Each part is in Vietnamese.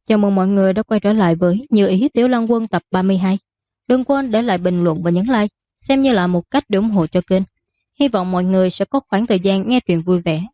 Chào mừng mọi người đã quay trở lại với Như Ý Tiểu Lăng Quân tập 32. Đừng quên để lại bình luận và nhấn like, xem như là một cách để ủng hộ cho kênh. Hy vọng mọi người sẽ có khoảng thời gian nghe truyện vui vẻ.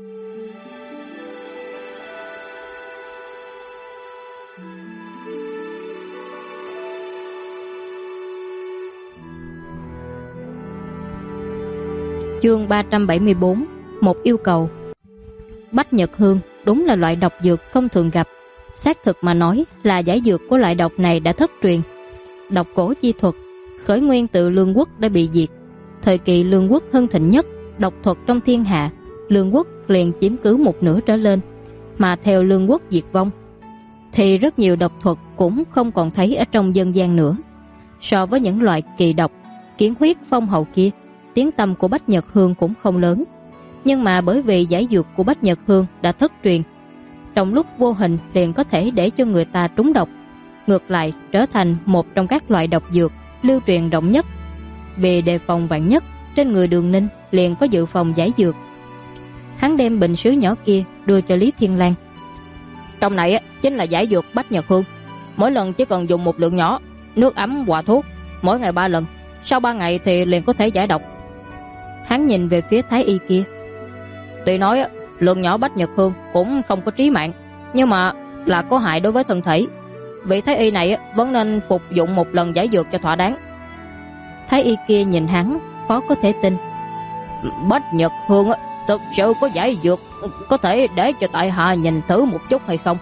Chương 374. Một yêu cầu. Bách Nhật Hương đúng là loại độc dược không thường gặp. Xác thực mà nói là giải dược của loại độc này đã thất truyền. Độc cổ chi thuật khởi nguyên từ Lương quốc đã bị diệt. Thời kỳ Lương quốc hưng thịnh nhất, độc thuật trong thiên hạ, Lương quốc liền chiếm cứ một nửa trở lên. Mà theo Lương quốc diệt vong thì rất nhiều độc thuật cũng không còn thấy ở trong dân gian nữa. So với những loại kỳ độc, kiến huyết, phong hầu kia, tiếng tăm của Bách Nhật Hương cũng không lớn. Nhưng mà bởi vì giải dược của Bách Nhật Hương đã thất truyền, trong lúc vô hình liền có thể để cho người ta trúng độc, ngược lại trở thành một trong các loại độc dược lưu truyền rộng nhất. Vì đề phòng vạn nhất, trên người Đường Ninh liền có dự phòng giải dược. Hắn đem bình sứ nhỏ kia đưa cho Lý Thiên Lang. Trong này chính là giải dược Bách Nhật Hương. Mỗi lần chỉ cần dùng một lượng nhỏ, nước ấm hòa thuốc, mỗi ngày 3 lần. Sau 3 ngày thì liền có thể giải độc. Hắn nhìn về phía Thái Y kia. Tuy nói lượng nhỏ Bách Nhật Hương cũng không có trí mạng, nhưng mà là có hại đối với thân thể. Vị Thái Y này vẫn nên phục dụng một lần giải dược cho thỏa đáng. Thái Y kia nhìn hắn khó có thể tin. Bách Nhật Hương thực sự có giải dược, có thể để cho tại hạ nhìn thử một chút hay không?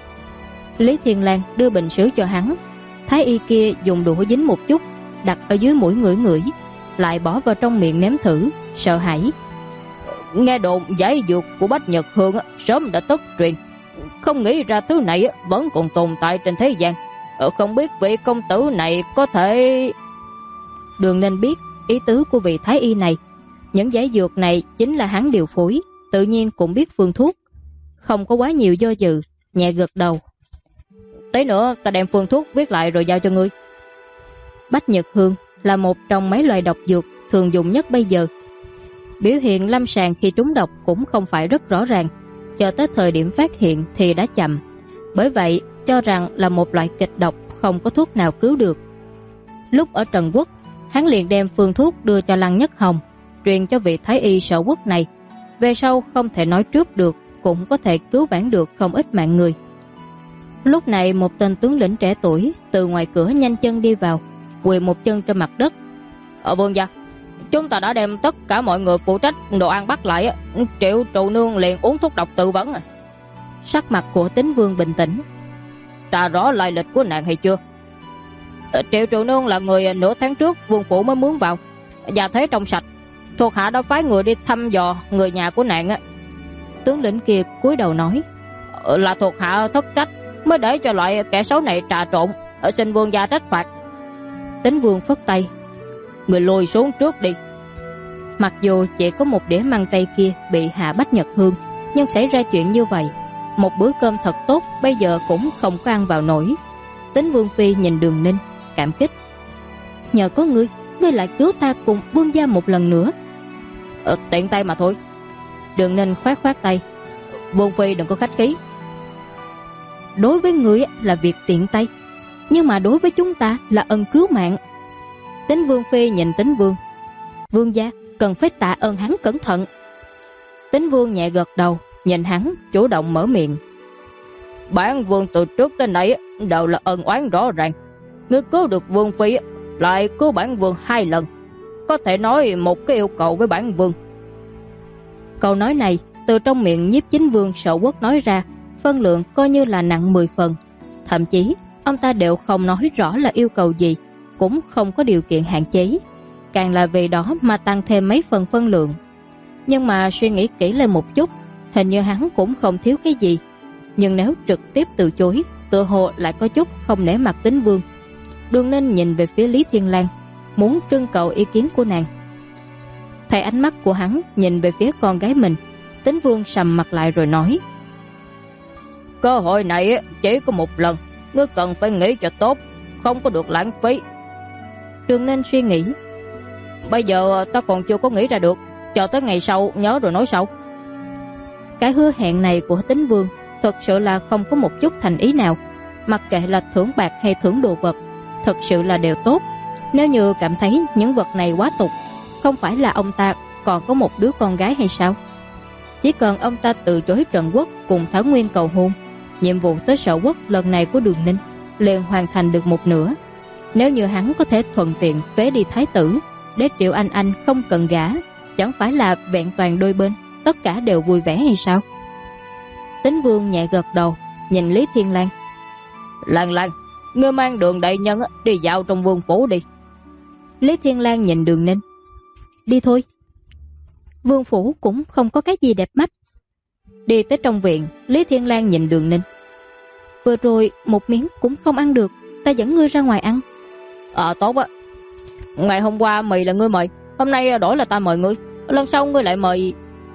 Lý Thiên Lang đưa bình sứ cho hắn. Thái Y kia dùng đũa dính một chút, đặt ở dưới mũi ngửi ngửi, lại bỏ vào trong miệng nếm thử, sợ hãi. Nghe đồn giải dược của Bách Nhật Hương sớm đã thất truyền, không nghĩ ra thứ này vẫn còn tồn tại trên thế gian. Không biết vị công tử này có thể... Đường Ninh biết ý tứ của vị Thái Y này. Những giải dược này chính là hắn điều phối, tự nhiên cũng biết phương thuốc, không có quá nhiều do dự, nhẹ gật đầu. Tí nữa ta đem phương thuốc viết lại rồi giao cho ngươi. Bách Nhật Hương là một trong mấy loại độc dược thường dùng nhất bây giờ. Biểu hiện lâm sàng khi trúng độc cũng không phải rất rõ ràng, cho tới thời điểm phát hiện thì đã chậm. Bởi vậy cho rằng là một loại kịch độc không có thuốc nào cứu được. Lúc ở Trần Quốc, hắn liền đem phương thuốc đưa cho Lăng Nhất Hồng, truyền cho vị Thái Y Sở Quốc này. Về sau không thể nói trước được, cũng có thể cứu vãn được không ít mạng người. Lúc này một tên tướng lĩnh trẻ tuổi từ ngoài cửa nhanh chân đi vào, quỳ một chân trên mặt đất. Ở vương gia, chúng ta đã đem tất cả mọi người phụ trách đồ ăn bắt lại, Triệu trụ nương liền uống thuốc độc tự vấn. Sắc mặt của Tín Vương bình tĩnh. Tra rõ lai lịch của nàng hay chưa? Triệu trụ nương là người nửa tháng trước vương phủ mới mướn vào, và thế trong sạch. Thuộc hạ đã phái người đi thăm dò người nhà của nàng. Tướng lĩnh kia cúi đầu nói. Là thuộc hạ thất trách mới để cho loại kẻ xấu này trà trộn, xin vương gia trách phạt. Tín Vương phất tay. Người lùi xuống trước đi. Mặc dù chỉ có một đĩa măng tây kia bị hạ Bách Nhật Hương, nhưng xảy ra chuyện như vậy, một bữa cơm thật tốt bây giờ cũng không có ăn vào nổi. Tín Vương Phi nhìn Đường Ninh cảm kích. Nhờ có ngươi lại cứu ta cùng vương gia một lần nữa. Tiện tay mà thôi. Đường Ninh khoát khoát tay. Vương Phi đừng có khách khí. Đối với ngươi là việc tiện tay, nhưng mà đối với chúng ta là ân cứu mạng. Tín Vương Phi nhìn Tín Vương. Vương gia cần phải tạ ơn hắn cẩn thận. Tín Vương nhẹ gật đầu, nhìn hắn chủ động mở miệng. Bản vương từ trước tới nay đều là ân oán rõ ràng. Ngươi cứu được Vương Phi lại cứu bản vương 2 lần, có thể nói một cái yêu cầu với bản vương. Câu nói này từ trong miệng Nhiếp Chính Vương Sở Quốc nói ra, phân lượng coi như là nặng 10 phần. Thậm chí ông ta đều không nói rõ là yêu cầu gì, cũng không có điều kiện hạn chế, càng là vì đó mà tăng thêm mấy phần phân lượng. Nhưng mà suy nghĩ kỹ lên một chút, hình như hắn cũng không thiếu cái gì. Nhưng nếu trực tiếp từ chối, tựa hồ lại có chút không nể mặt Tín Vương. Đường Ninh nhìn về phía Lý Thiên Lang, muốn trưng cầu ý kiến của nàng. Thấy ánh mắt của hắn nhìn về phía con gái mình, Tín Vương sầm mặt lại rồi nói. Cơ hội này chỉ có một lần, ngươi cần phải nghĩ cho tốt, không có được lãng phí. Đường Ninh suy nghĩ. Bây giờ ta còn chưa có nghĩ ra được, chờ tới ngày sau nhớ rồi nói sau. Cái hứa hẹn này của Tín Vương Thực sự là không có một chút thành ý nào. Mặc kệ là thưởng bạc hay thưởng đồ vật, thực sự là đều tốt. Nếu như cảm thấy những vật này quá tục, không phải là ông ta còn có một đứa con gái hay sao? Chỉ cần ông ta từ chối Trần Quốc cùng Thảo Nguyên cầu hôn, nhiệm vụ tới Sở Quốc lần này của Đường Ninh liền hoàn thành được một nửa. Nếu như hắn có thể thuận tiện phế đi thái tử, để Triệu Anh không cần gả, chẳng phải là vẹn toàn đôi bên tất cả đều vui vẻ hay sao? Tín Vương nhẹ gật đầu, nhìn Lý Thiên Lang. Lan Lan, ngươi mang Đường đại nhân đi dạo trong vương phủ đi. Lý Thiên Lang nhìn Đường Ninh. Đi thôi. Vương phủ cũng không có cái gì đẹp mắt. Đi tới trong viện, Lý Thiên Lang nhìn Đường Ninh. Vừa rồi một miếng cũng không ăn được, ta dẫn ngươi ra ngoài ăn. Tốt á. Ngày hôm qua mì là ngươi mời, hôm nay đổi là ta mời ngươi. Lần sau ngươi lại mời.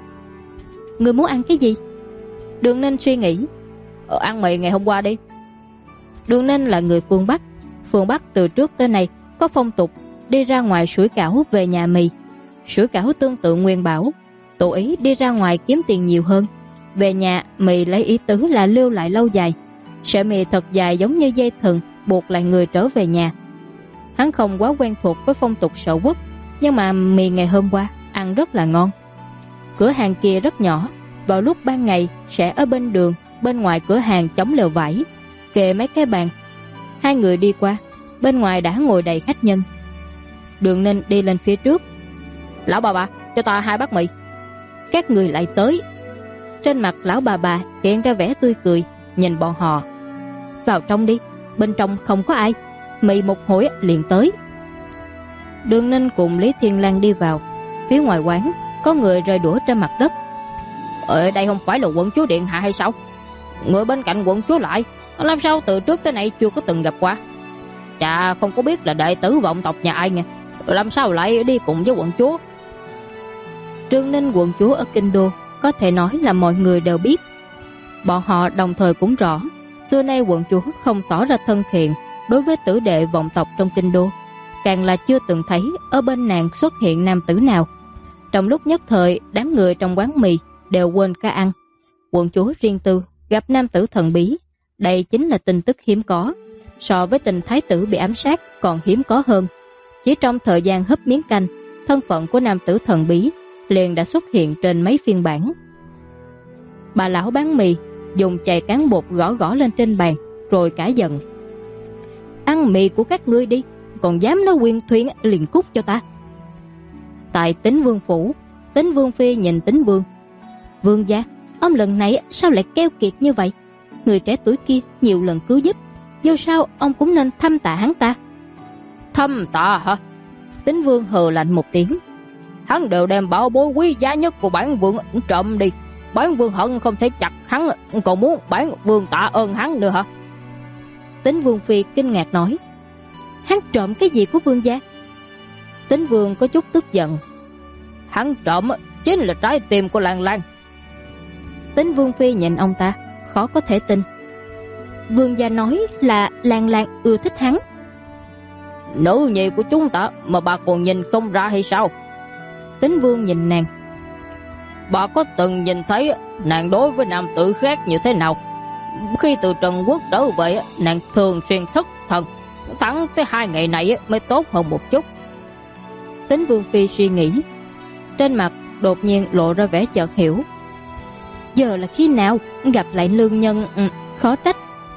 Ngươi muốn ăn cái gì? Đường Ninh suy nghĩ. Ăn mì ngày hôm qua đi. Đường Ninh là người phương Bắc. Phương Bắc từ trước tới nay có phong tục đi ra ngoài sủi cảo về nhà mì. Sủi cảo tương tự Nguyên Bảo, tụ ý đi ra ngoài kiếm tiền nhiều hơn. Về nhà mì lấy ý tứ là lưu lại lâu dài. Sợi mì thật dài giống như dây thừng buộc lại người trở về nhà. Hắn không quá quen thuộc với phong tục Sở Quốc, nhưng mà mì ngày hôm qua ăn rất là ngon. Cửa hàng kia rất nhỏ, vào lúc ban ngày sẽ ở bên đường, bên ngoài cửa hàng chống lều vải, kề mấy cái bàn. Hai người đi qua, bên ngoài đã ngồi đầy khách nhân. Đường Ninh đi lên phía trước. Lão bà, cho ta 2 bát mì. Các người lại tới. Trên mặt lão bà hiện ra vẻ tươi cười, nhìn bọn họ. Vào trong đi, bên trong không có ai. Mì một hồi liền tới. Đường Ninh cùng Lý Thiên Lang đi vào. Phía ngoài quán có người rơi đũa trên mặt đất. Ở đây không phải là quận chúa điện hạ hay sao? Người bên cạnh quận chúa lại, làm sao từ trước tới nay chưa có từng gặp qua? Chà, không có biết là đệ tử vọng tộc nhà ai nghe, làm sao lại đi cùng với quận chúa? Trương Ninh quận chúa ở Kinh Đô, có thể nói là mọi người đều biết. Bọn họ đồng thời cũng rõ, xưa nay quận chúa không tỏ ra thân thiện đối với tử đệ vọng tộc trong Kinh Đô, càng là chưa từng thấy ở bên nàng xuất hiện nam tử nào. Trong lúc nhất thời, đám người trong quán mì đều quên ca ăn. Quận chúa riêng tư gặp nam tử thần bí, đây chính là tin tức hiếm có, so với tình thái tử bị ám sát còn hiếm có hơn. Chỉ trong thời gian húp miếng canh, thân phận của nam tử thần bí liền đã xuất hiện trên mấy phiên bản. Bà lão bán mì dùng chày cán bột gõ lên trên bàn, rồi cãi giận. Ăn mì của các ngươi đi, còn dám nói quyền thuyên liền cút cho ta. Tại Tín Vương phủ, Tín Vương phi nhìn Tín Vương. Vương gia, ông lần này sao lại keo kiệt như vậy? Người trẻ tuổi kia nhiều lần cứu giúp, dù sao ông cũng nên thăm tạ hắn ta. Thăm tạ hả? Tín Vương hừ lạnh một tiếng. Hắn đều đem bảo bối quý giá nhất của bản vương trộm đi. Bản vương hận không thể chặt hắn, còn muốn bản vương tạ ơn hắn nữa hả? Tín Vương phi kinh ngạc nói. Hắn trộm cái gì của vương gia? Tín Vương có chút tức giận. Hắn trộm chính là trái tim của Lan Lan. Tín Vương phi nhìn ông ta, khó có thể tin. Vương gia nói là Lan Lan ưa thích hắn. Nữ nhi của chúng ta mà bà còn nhìn không ra hay sao? Tín Vương nhìn nàng. Bà có từng nhìn thấy nàng đối với nam tử khác như thế nào? Khi từ Trần Quốc trở về, nàng thường xuyên thất thần, thẳng tới 2 ngày này mới tốt hơn một chút. Tín Vương phi suy nghĩ, trên mặt đột nhiên lộ ra vẻ chợt hiểu. Giờ là khi nào gặp lại lương nhân? Khó trách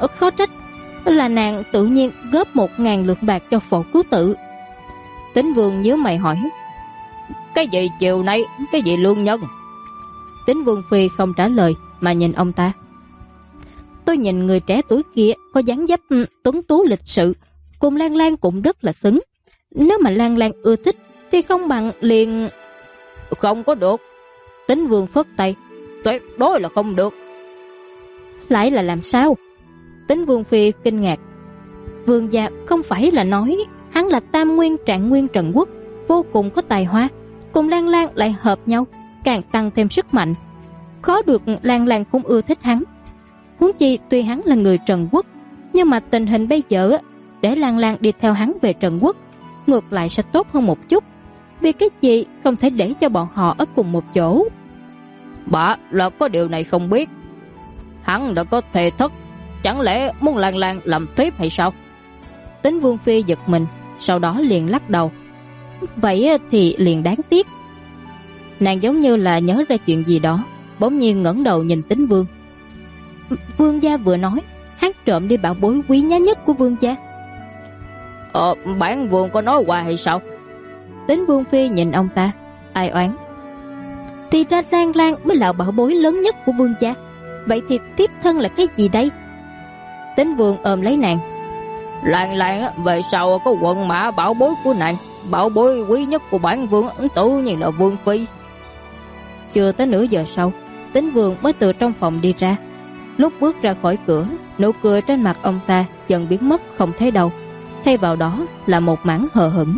là nàng tự nhiên góp 1.000 lượng bạc cho Phổ Cứu Tự. Tín Vương nhíu mày hỏi. Cái gì chiều nay, cái gì lương nhân? Tín Vương phi không trả lời mà nhìn ông ta. Tôi nhìn người trẻ tuổi kia có dáng dấp tuấn tú lịch sự, cùng Lan Lan cũng rất là xứng. Nếu mà Lan Lan ưa thích thì không bằng liền... Không có được. Tín Vương phất tay. Tuyệt đối là không được. Lại là làm sao? Tín Vương phi kinh ngạc. Vương gia không phải là nói hắn là Tam Nguyên Trạng Nguyên Trần Quốc, vô cùng có tài hoa, cùng Lan Lan lại hợp nhau, càng tăng thêm sức mạnh. Khó được Lan Lan cũng ưa thích hắn. Huống chi tuy hắn là người Trần Quốc, nhưng mà tình hình bây giờ để Lan Lan đi theo hắn về Trần Quốc ngược lại sẽ tốt hơn một chút. Vì cái gì không thể để cho bọn họ ở cùng một chỗ? Bà là có điều này không biết. Hắn đã có thể thất, chẳng lẽ muốn Lan Lan làm tiếp hay sao? Tính Vương Phi giật mình, sau đó liền lắc đầu. Vậy thì liền đáng tiếc. Nàng giống như là nhớ ra chuyện gì đó, bỗng nhiên ngẩng đầu nhìn Tính Vương. Vương gia vừa nói hắn trộm đi bảo bối quý giá nhất của vương gia. Bản vương có nói qua hay sao? Tính Vương Phi nhìn ông ta, ai oán. Thì ra Lan Lan mới là bảo bối lớn nhất của vương gia. Vậy thì tiếp thân là cái gì đây? Tính Vương ôm lấy nàng. Lan Lan về sau có quần mã bảo bối của nàng. Bảo bối quý nhất của bản vương tự nhiên là Vương Phi. Chưa tới nửa giờ sau, Tính Vương mới từ trong phòng đi ra. Lúc bước ra khỏi cửa, nụ cười trên mặt ông ta dần biến mất không thấy đâu. Thay vào đó là một mảng hờ hững.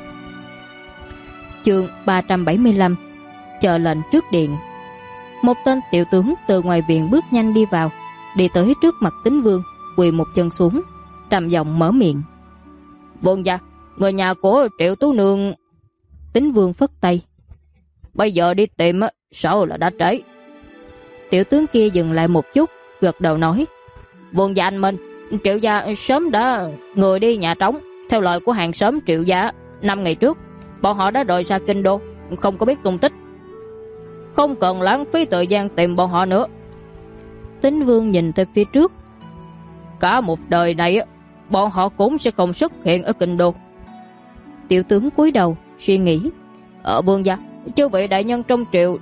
Chương 375. Chờ lệnh trước điện. Một tên tiểu tướng từ ngoài viện bước nhanh đi vào, đi tới trước mặt Tính Vương, quỳ một chân xuống, trầm giọng mở miệng. Vương gia, người nhà của Triệu Tú Nương. Tính Vương phất tay. Bây giờ đi tìm sợ là đã trễ. Tiểu tướng kia dừng lại một chút, gật đầu nói. Vương gia anh Minh, Triệu gia sớm đã người đi nhà trống. Theo lời của hàng xóm Triệu gia, 5 ngày trước bọn họ đã rời xa kinh đô, không có biết tung tích. Không cần lãng phí thời gian tìm bọn họ nữa. Tính Vương nhìn tới phía trước. Cả một đời này bọn họ cũng sẽ không xuất hiện ở kinh đô. Tiểu tướng cúi đầu suy nghĩ. Vương gia, chư vị đại nhân trong Triệu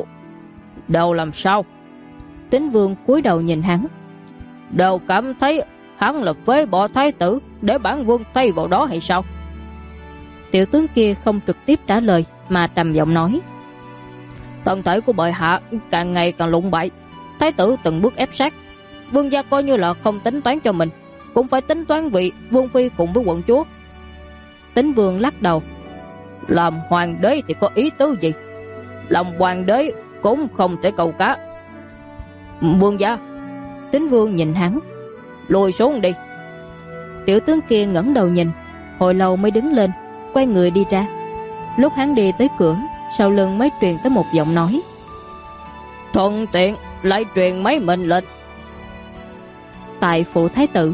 đều làm sao? Tính Vương cúi đầu nhìn hắn. Đều cảm thấy hắn là phế bỏ thái tử để bản vương thay vào đó hay sao? Tiểu tướng kia không trực tiếp trả lời mà trầm giọng nói. Thân thể của bệ hạ càng ngày càng lụng bại, thái tử từng bước ép sát. Vương gia coi như là không tính toán cho mình, cũng phải tính toán vị vương phi cùng với quận chúa. Tính Vương lắc đầu. Làm hoàng đế thì có ý tứ gì? Làm hoàng đế cũng không thể cầu cá. Vương gia. Tính Vương nhìn hắn. Lùi xuống đi. Tiểu tướng kia ngẩng đầu nhìn, hồi lâu mới đứng lên, quay người đi ra. Lúc hắn đi tới cửa, sau lưng mới truyền tới một giọng nói. Thuận tiện lại truyền mấy mệnh lệnh. Tại phủ thái tử.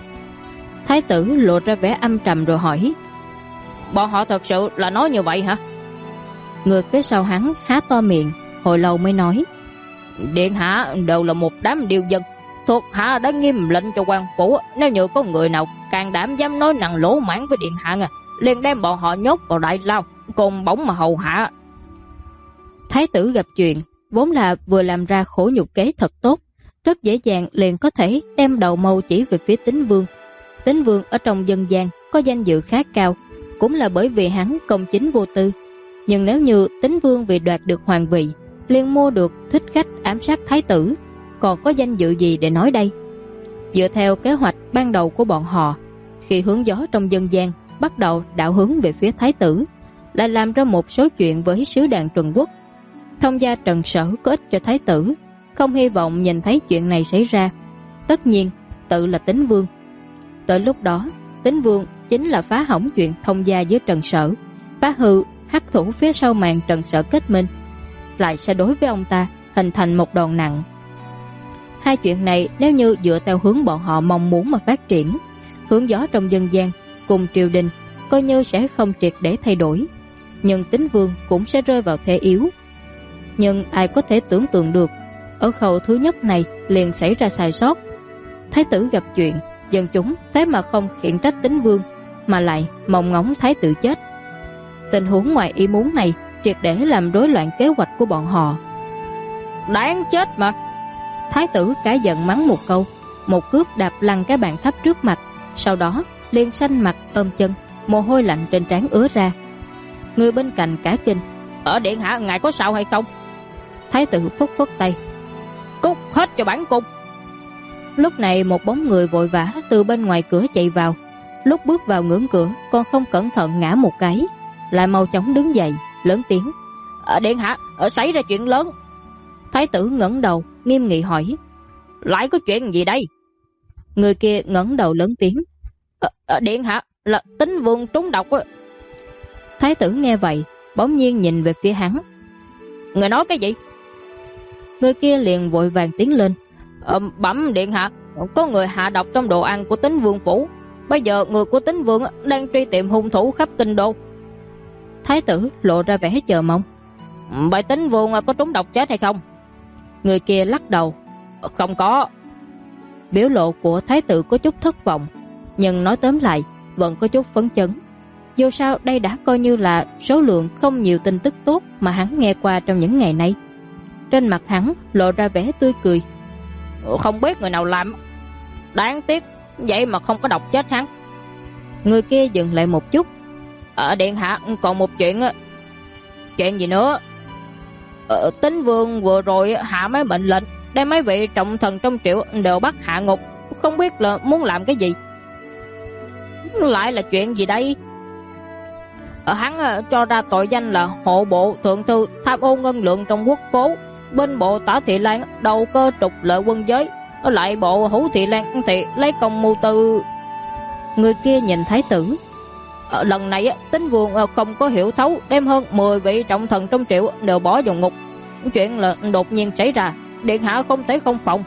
Thái tử lộ ra vẻ âm trầm rồi hỏi. Bọn họ thật sự là nói như vậy hả? Người phía sau hắn há to miệng, hồi lâu mới nói. Điện hạ đều là một đám điều dân, thuộc hạ đã nghiêm lệnh cho quan phủ, nếu như có người nào can đảm dám nói năng lỗ mãng với điện hạ liền đem bọn họ nhốt vào đại lao, cùng bổng mà hầu hạ. Thái tử gặp chuyện vốn là vừa làm ra khổ nhục kế thật tốt, rất dễ dàng liền có thể đem đầu mâu chỉ về phía Tính Vương. Tính Vương ở trong dân gian có danh dự khá cao, cũng là bởi vì hắn công chính vô tư. Nhưng nếu như Tính Vương vì đoạt được hoàng vị liền mua được thích khách ám sát thái tử, còn có danh dự gì để nói đây? Dựa theo kế hoạch ban đầu của bọn họ, khi hướng gió trong dân gian bắt đầu đảo hướng về phía thái tử, lại làm ra một số chuyện với sứ đàn Trần Quốc. Thông gia Trần Sở có ích cho thái tử, không hy vọng nhìn thấy chuyện này xảy ra. Tất nhiên tự là Tính Vương. Tới lúc đó Tính Vương chính là phá hỏng chuyện thông gia với Trần Sở, phá hư hắc thủ phía sau màn Trần Sở kết minh, lại sẽ đối với ông ta hình thành một đòn nặng. Hai chuyện này nếu như dựa theo hướng bọn họ mong muốn mà phát triển, hướng gió trong dân gian cùng triều đình coi như sẽ không triệt để thay đổi, nhưng Tính Vương cũng sẽ rơi vào thế yếu. Nhưng ai có thể tưởng tượng được, ở khâu thứ nhất này liền xảy ra sai sót. Thái tử gặp chuyện, dân chúng thế mà không khiển trách Tính Vương, mà lại mong ngóng thái tử chết. Tình huống ngoài ý muốn này triệt để làm rối loạn kế hoạch của bọn họ. Đáng chết mà! Thái tử cả giận mắng một câu, một cước đạp lăn cái bàn thấp trước mặt, sau đó liền xanh mặt ôm chân, mồ hôi lạnh trên trán ứa ra. Người bên cạnh cả kinh. Ở điện hạ ngài có sao hay không? Thái tử phất phất tay. Cút hết cho bản cung! Lúc này một bóng người vội vã từ bên ngoài cửa chạy vào. Lúc bước vào ngưỡng cửa còn không cẩn thận ngã một cái, lại mau chóng đứng dậy lớn tiếng. Điện hạ, xảy ra chuyện lớn. Thái tử ngẩng đầu nghiêm nghị hỏi. Lại có chuyện gì đây? Người kia ngẩng đầu lớn tiếng. Điện hạ, là Tính Vương trúng độc. Thái tử nghe vậy bỗng nhiên nhìn về phía hắn. Người nói cái gì? Người kia liền vội vàng tiến lên. Bẩm điện hạ, có người hạ độc trong đồ ăn của Tín Vương phủ. Bây giờ người của Tín Vương đang truy tìm hung thủ khắp kinh đô. Thái tử lộ ra vẻ chờ mong. Vậy Tín Vương có trúng độc chết hay không? Người kia lắc đầu. Không có. Biểu lộ của thái tử có chút thất vọng, nhưng nói tóm lại vẫn có chút phấn chấn. Dù sao đây đã coi như là số lượng không nhiều tin tức tốt mà hắn nghe qua trong những ngày nay. Trên mặt hắn lộ ra vẻ tươi cười. Không biết người nào làm. Đáng tiếc, vậy mà không có độc chết hắn. Người kia dừng lại một chút. Điện hạ, còn một chuyện. Chuyện gì nữa? Tín Vương vừa rồi hạ mấy mệnh lệnh, đem mấy vị trọng thần trong triệu đều bắt hạ ngục. Không biết là muốn làm cái gì. Lại là chuyện gì đây? Hắn cho ra tội danh là hộ bộ thượng thư tham ô ngân lượng trong quốc cố, bên bộ Tả Thị Lan đầu cơ trục lợi quân giới, ở lại bộ Hữu Thị Lan thì lấy công mưu tư. Người kia nhìn thái tử. Lần này Tín Vương không có hiểu thấu, đem hơn 10 vị trọng thần trong triệu đều bỏ vào ngục. Chuyện là đột nhiên xảy ra, điện hạ không thể không phòng.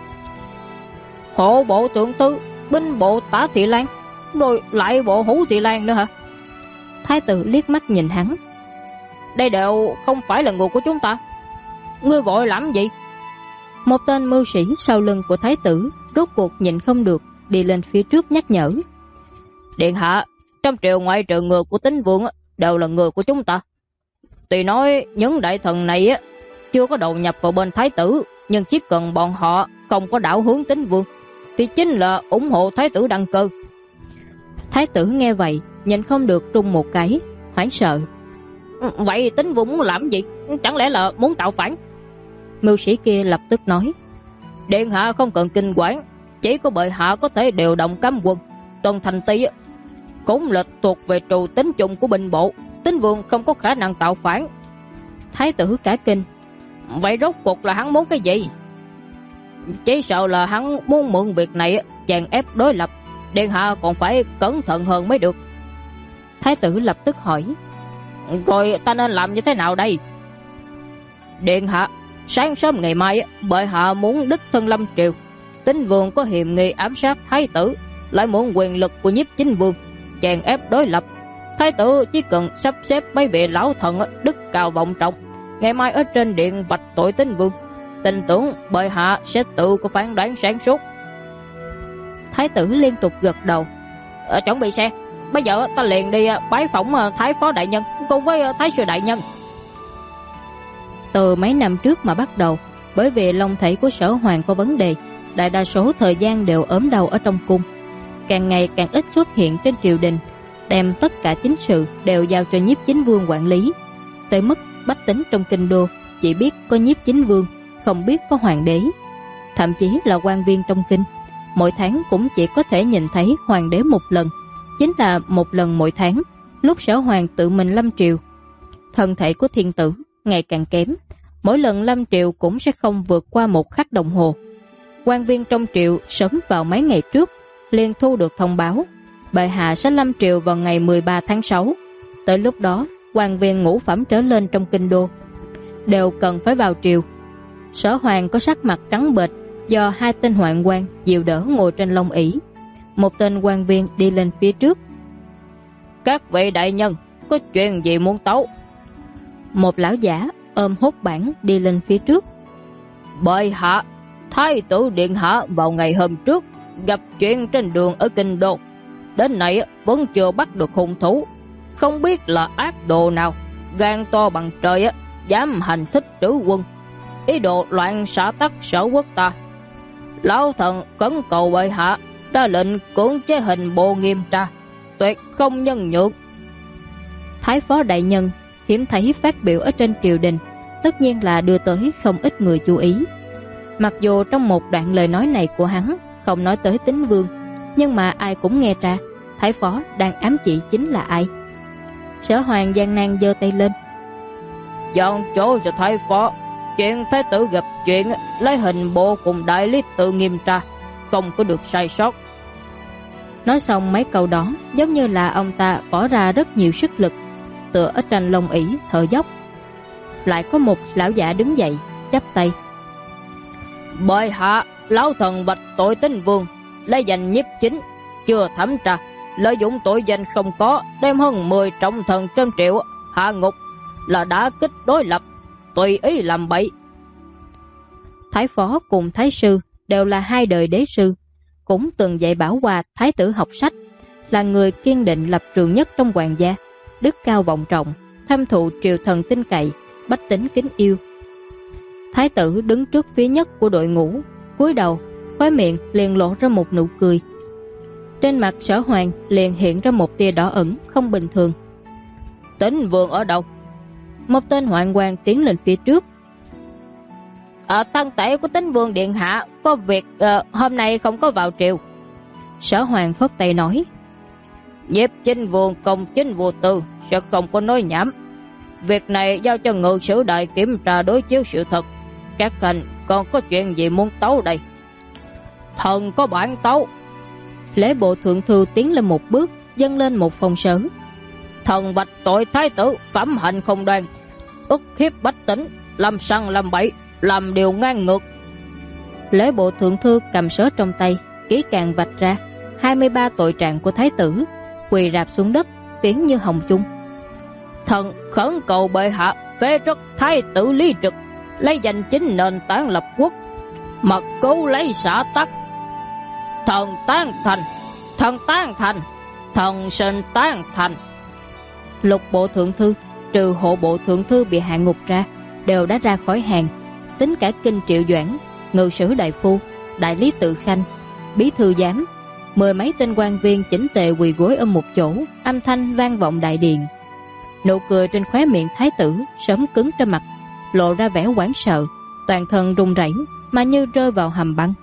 Hộ bộ thượng thư, binh bộ Tả Thị Lan, rồi lại bộ Hữu Thị Lan nữa hả? Thái tử liếc mắt nhìn hắn. Đây đều không phải là người của chúng ta. Ngươi vội làm gì? Một tên mưu sĩ sau lưng của thái tử rốt cuộc nhịn không được, đi lên phía trước nhắc nhở. Điện hạ, trong triều ngoại trừ người của Tín Vương đều là người của chúng ta. Tuy nói những đại thần này chưa có đầu nhập vào bên thái tử, nhưng chỉ cần bọn họ không có đảo hướng Tín Vương thì chính là ủng hộ thái tử đăng cơ. Thái tử nghe vậy nhìn không được run một cái, hoảng sợ. Vậy Tín Vương muốn làm gì? Chẳng lẽ là muốn tạo phản? Mưu sĩ kia lập tức nói. Điện hạ không cần kinh quản, chỉ có bệ hạ có thể điều động cấm quân. Tuần Thành Ti cũng là thuộc về trù tính chung của binh bộ, Tín Vương không có khả năng tạo phản. Thái tử cả kinh. Vậy rốt cuộc là hắn muốn cái gì? Chỉ sợ là hắn muốn mượn việc này chèn ép đối lập. Điện hạ còn phải cẩn thận hơn mới được. Thái tử lập tức hỏi. Rồi ta nên làm như thế nào đây? Điện hạ, sáng sớm ngày mai bệ hạ muốn đích thân lâm triều. Tín Vương có hiềm nghi ám sát thái tử, lại mượn quyền lực của Nhiếp Chính Vương chèn ép đối lập. Thái tử chỉ cần sắp xếp mấy vị lão thần đức cao vọng trọng, ngày mai ở trên điện vạch tội Tín Vương, tin tưởng bệ hạ sẽ tự có phán đoán sáng suốt. Thái tử liên tục gật đầu. Chuẩn bị xe, bây giờ ta liền đi bái phỏng Thái Phó Đại Nhân cùng với Thái Sư Đại Nhân. Từ mấy năm trước mà bắt đầu, bởi vì long thể của Sở Hoàng có vấn đề, đại đa số thời gian đều ốm đau ở trong cung, càng ngày càng ít xuất hiện trên triều đình, đem tất cả chính sự đều giao cho Nhiếp Chính Vương quản lý, tới mức bách tính trong kinh đô chỉ biết có Nhiếp Chính Vương, không biết có hoàng đế. Thậm chí là quan viên trong kinh, mỗi tháng cũng chỉ có thể nhìn thấy hoàng đế một lần, chính là một lần mỗi tháng, lúc Sở Hoàng tự mình lâm triều. Thân thể của thiên tử ngày càng kém, mỗi lần lâm triều cũng sẽ không vượt qua 1 khắc đồng hồ. Quan viên trong triều sớm vào mấy ngày trước liền thu được thông báo bệ hạ sẽ lâm triều vào ngày 13 tháng 6. Tới lúc đó, quan viên ngũ phẩm trở lên trong kinh đô đều cần phải vào triều. Sở Hoàng có sắc mặt trắng bệch do 2 tên hoạn quan dìu đỡ ngồi trên long ỷ. Một tên quan viên đi lên phía trước. Các vị đại nhân, có chuyện gì muốn tấu? Một lão giả ôm hốt bảng đi lên phía trước. Bệ hạ, thái tử điện hạ vào ngày hôm trước gặp chuyện trên đường ở kinh đô, đến nay vẫn chưa bắt được hung thủ. Không biết là ác đồ nào gan to bằng trời dám hành thích trữ quân, ý đồ loạn xã tắc sở quốc ta. Lão thần cẩn cầu bệ hạ đã lệnh cưỡng chế hình bộ nghiêm tra, tuyệt không nhân nhượng. Thái Phó Đại Nhân hiếm thấy phát biểu ở trên triều đình, tất nhiên là đưa tới không ít người chú ý. Mặc dù trong một đoạn lời nói này của hắn không nói tới Tín Vương, nhưng mà ai cũng nghe ra Thái Phó đang ám chỉ chính là ai. Sở Hoàng gian nan giơ tay lên. Dọn chỗ cho Thái Phó, chuyện thái tử gặp chuyện lấy hình bộ cùng đại lý tự nghiêm tra, không có được sai sót. Nói xong mấy câu đó giống như là ông ta bỏ ra rất nhiều sức lực, tựa ở trên lông ỷ thở dốc. Lại có một lão giả đứng dậy chắp tay. Bệ hạ, lão thần bạch tội Tín Vương lấy danh nhiếp chính, chưa thẩm tra, lợi dụng tội danh không có, đem hơn 10 trọng thần trên triệu hạ ngục, là đã kích đối lập, tùy ý làm bậy. Thái phó cùng thái sư đều là hai đời đế sư, cũng từng dạy bảo qua thái tử học sách, là người kiên định lập trường nhất trong hoàng gia, đức cao vọng trọng, tham thụ triều thần tin cậy, bách tính kính yêu. Thái tử đứng trước phía nhất của đội ngũ, cúi đầu, khóe miệng liền lộ ra một nụ cười. Trên mặt Sở Hoàng liền hiện ra một tia đỏ ửng không bình thường. Tín Vương ở đâu? Một tên hoạn quan tiến lên phía trước. Thân tể của Tín Vương điện hạ có việc, hôm nay không có vào triều. Sở Hoàng phất tay nói. Nhiếp chính vương công chính vô tư, sẽ không có nói nhảm. Việc này giao cho ngự sử đại kiểm tra đối chiếu sự thật. Các khanh còn có chuyện gì muốn tấu đây? Thần có bản tấu. Lễ bộ thượng thư tiến lên một bước, dâng lên một phong sớ. Thần bạch tội thái tử phẩm hạnh không đoan, ức hiếp bách tính, làm săn làm bậy, làm điều ngang ngược. Lễ bộ thượng thư cầm sớ trong tay, kỹ càng vạch ra 23 tội trạng của thái tử, quỳ rạp xuống đất, tiếng như hồng chung. Thần khẩn cầu bệ hạ phế truất thái tử Lý Trực, lấy danh chính nền tảng lập quốc, mà cứu lấy xã tắc. Thần tán thành, thần tán thành, thần sinh tán thành. Lục bộ thượng thư trừ hộ bộ thượng thư bị hạ ngục ra đều đã ra khỏi hàng, tính cả Kinh Triệu Doãn, ngự sử đại phu, đại lý tự khanh, bí thư giám, 10 mấy tên quan viên chỉnh tề quỳ gối ở một chỗ, âm thanh vang vọng đại điện. Nụ cười trên khóe miệng thái tử sớm cứng trên mặt, lộ ra vẻ hoảng sợ, toàn thân run rẩy mà như rơi vào hầm băng.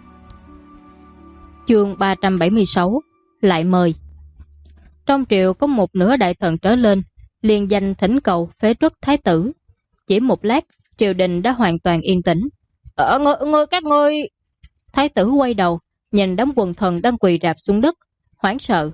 Chương 376 lại mời. Trong triều có một nửa đại thần trở lên liền danh thỉnh cầu phế truất thái tử. Chỉ một lát, triều đình đã hoàn toàn yên tĩnh. Các ngươi... Thái tử quay đầu, nhìn đám quần thần đang quỳ rạp xuống đất, hoảng sợ.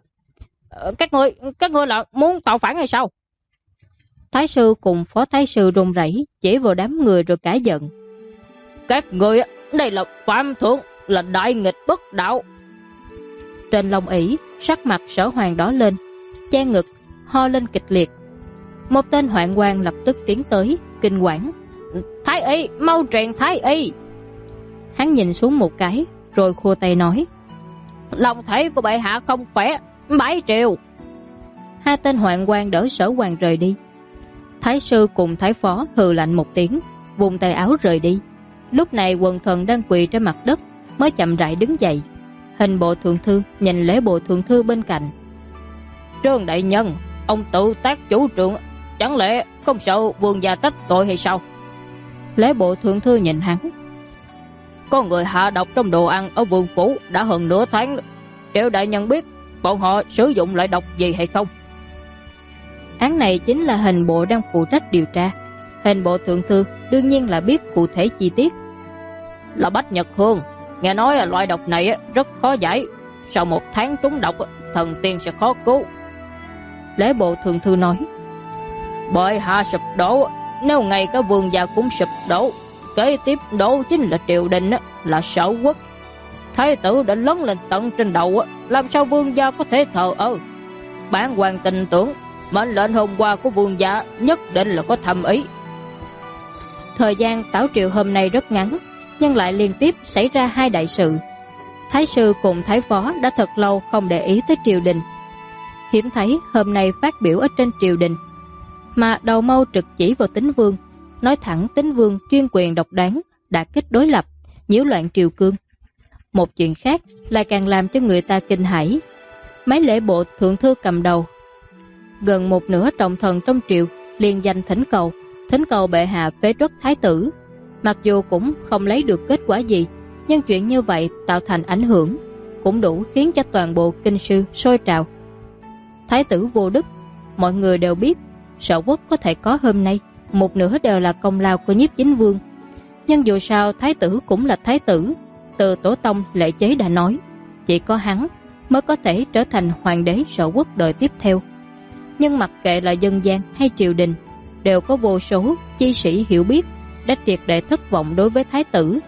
Các ngươi là muốn tạo phản hay sao? Thái sư cùng phó thái sư run rẩy chỉ vào đám người rồi cãi giận. Các ngươi, đây là phạm thượng, là đại nghịch bất đạo. Trên long ỷ, sắc mặt Sở Hoàng đỏ lên, che ngực, ho lên kịch liệt. Một tên hoạn quan lập tức tiến tới, kinh quản. Thái y, mau truyền thái y. Hắn nhìn xuống một cái, rồi khua tay nói. Lòng thể của bệ hạ không khỏe, bãi triều. Hai tên hoạn quan đỡ Sở Hoàng rời đi. Thái sư cùng thái phó hừ lạnh một tiếng, vùng tay áo rời đi. Lúc này quần thần đang quỳ trên mặt đất mới chậm rãi đứng dậy. Hình bộ thượng thư nhìn lễ bộ thượng thư bên cạnh. Trương đại nhân, ông tự tác chủ trương, chẳng lẽ không sợ vương gia trách tội hay sao? Lễ bộ thượng thư nhìn hắn. Có người hạ độc trong đồ ăn ở vương phủ đã hơn nửa tháng. Triệu đại nhân biết bọn họ sử dụng loại độc gì hay không? Án này chính là hình bộ đang phụ trách điều tra. Hình bộ thượng thư đương nhiên là biết cụ thể chi tiết. Là bách nhật hương. Nghe nói loại độc này rất khó giải. Sau 1 tháng trúng độc, thần tiên sẽ khó cứu. Lễ bộ thượng thư nói. Bệ hạ sụp đổ, nếu ngay cả vương gia cũng sụp đổ, kế tiếp đổ chính là triều đình, là sở quốc. Thái tử đã lớn lên tận trên đầu, làm sao vương gia có thể thờ ơ? Bản quan tin tưởng mệnh lệnh hôm qua của vương gia nhất định là có thâm ý. Thời gian tảo triều hôm nay rất ngắn, nhưng lại liên tiếp xảy ra 2 đại sự. Thái sư cùng thái phó đã thật lâu không để ý tới triều đình. Hiếm thấy hôm nay phát biểu ở trên triều đình, mà đầu mâu trực chỉ vào Tín Vương, nói thẳng Tín Vương chuyên quyền độc đoán, đả kích đối lập, nhiễu loạn triều cương. Một chuyện khác lại càng làm cho người ta kinh hãi. Mấy lễ bộ thượng thư cầm đầu, gần một nửa trọng thần trong triều liền danh thỉnh cầu bệ hạ phế truất thái tử. Mặc dù cũng không lấy được kết quả gì, nhưng chuyện như vậy tạo thành ảnh hưởng cũng đủ khiến cho toàn bộ kinh sư sôi trào. Thái tử vô đức, mọi người đều biết, sở quốc có thể có hôm nay một nửa đều là công lao của nhiếp chính vương. Nhưng dù sao thái tử cũng là thái tử, từ tổ tông lệ chế đã nói, chỉ có hắn mới có thể trở thành hoàng đế sở quốc đời tiếp theo. Nhưng mặc kệ là dân gian hay triều đình, đều có vô số chi sĩ hiểu biết đã triệt để thất vọng đối với thái tử.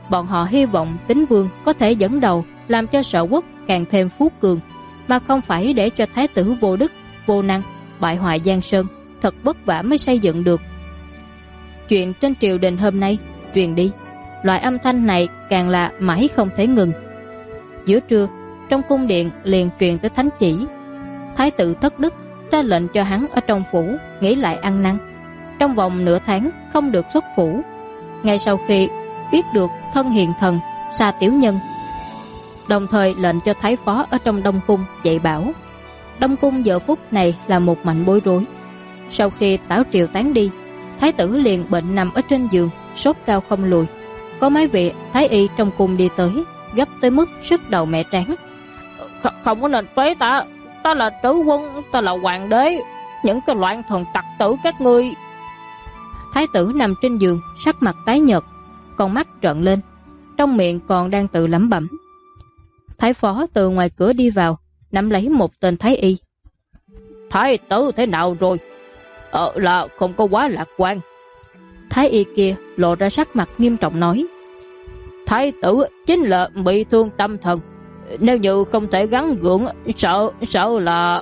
Bọn họ hy vọng Tín Vương có thể dẫn đầu làm cho Sở Quốc càng thêm phú cường, mà không phải để cho thái tử vô đức, vô năng, bại hoại Giang Sơn, thật vất vả mới xây dựng được. Chuyện trên triều đình hôm nay truyền đi, loại âm thanh này càng là mãi không thể ngừng. Giữa trưa, trong cung điện liền truyền tới thánh chỉ. Thái tử Thất Đức ra lệnh cho hắn ở trong phủ nghỉ lại ăn năn, trong vòng nửa tháng không được xuất phủ. Ngay sau khi biết được thân hiền thần Sa Tiểu Nhân, đồng thời lệnh cho thái phó ở trong Đông Cung dạy bảo. Đông Cung giờ phút này là một mảnh bối rối. Sau khi tảo triều tán đi, thái tử liền bệnh nằm ở trên giường, sốt cao không lùi. Có mấy vị thái y trong cung đi tới, gấp tới mức sức đầu mẹ tráng. Không có nên phế ta, ta là trứ quân, ta là hoàng đế, những cái loạn thần tặc tử các ngươi. Thái tử nằm trên giường, sắc mặt tái nhợt, con mắt trợn lên, trong miệng còn đang tự lẩm bẩm. Thái phó từ ngoài cửa đi vào, nắm lấy một tên thái y. Thái tử thế nào rồi? Là không có quá lạc quan. Thái y kia lộ ra sắc mặt nghiêm trọng nói. Thái tử chính là bị thương tâm thần, nếu như không thể gắng gượng, sợ là...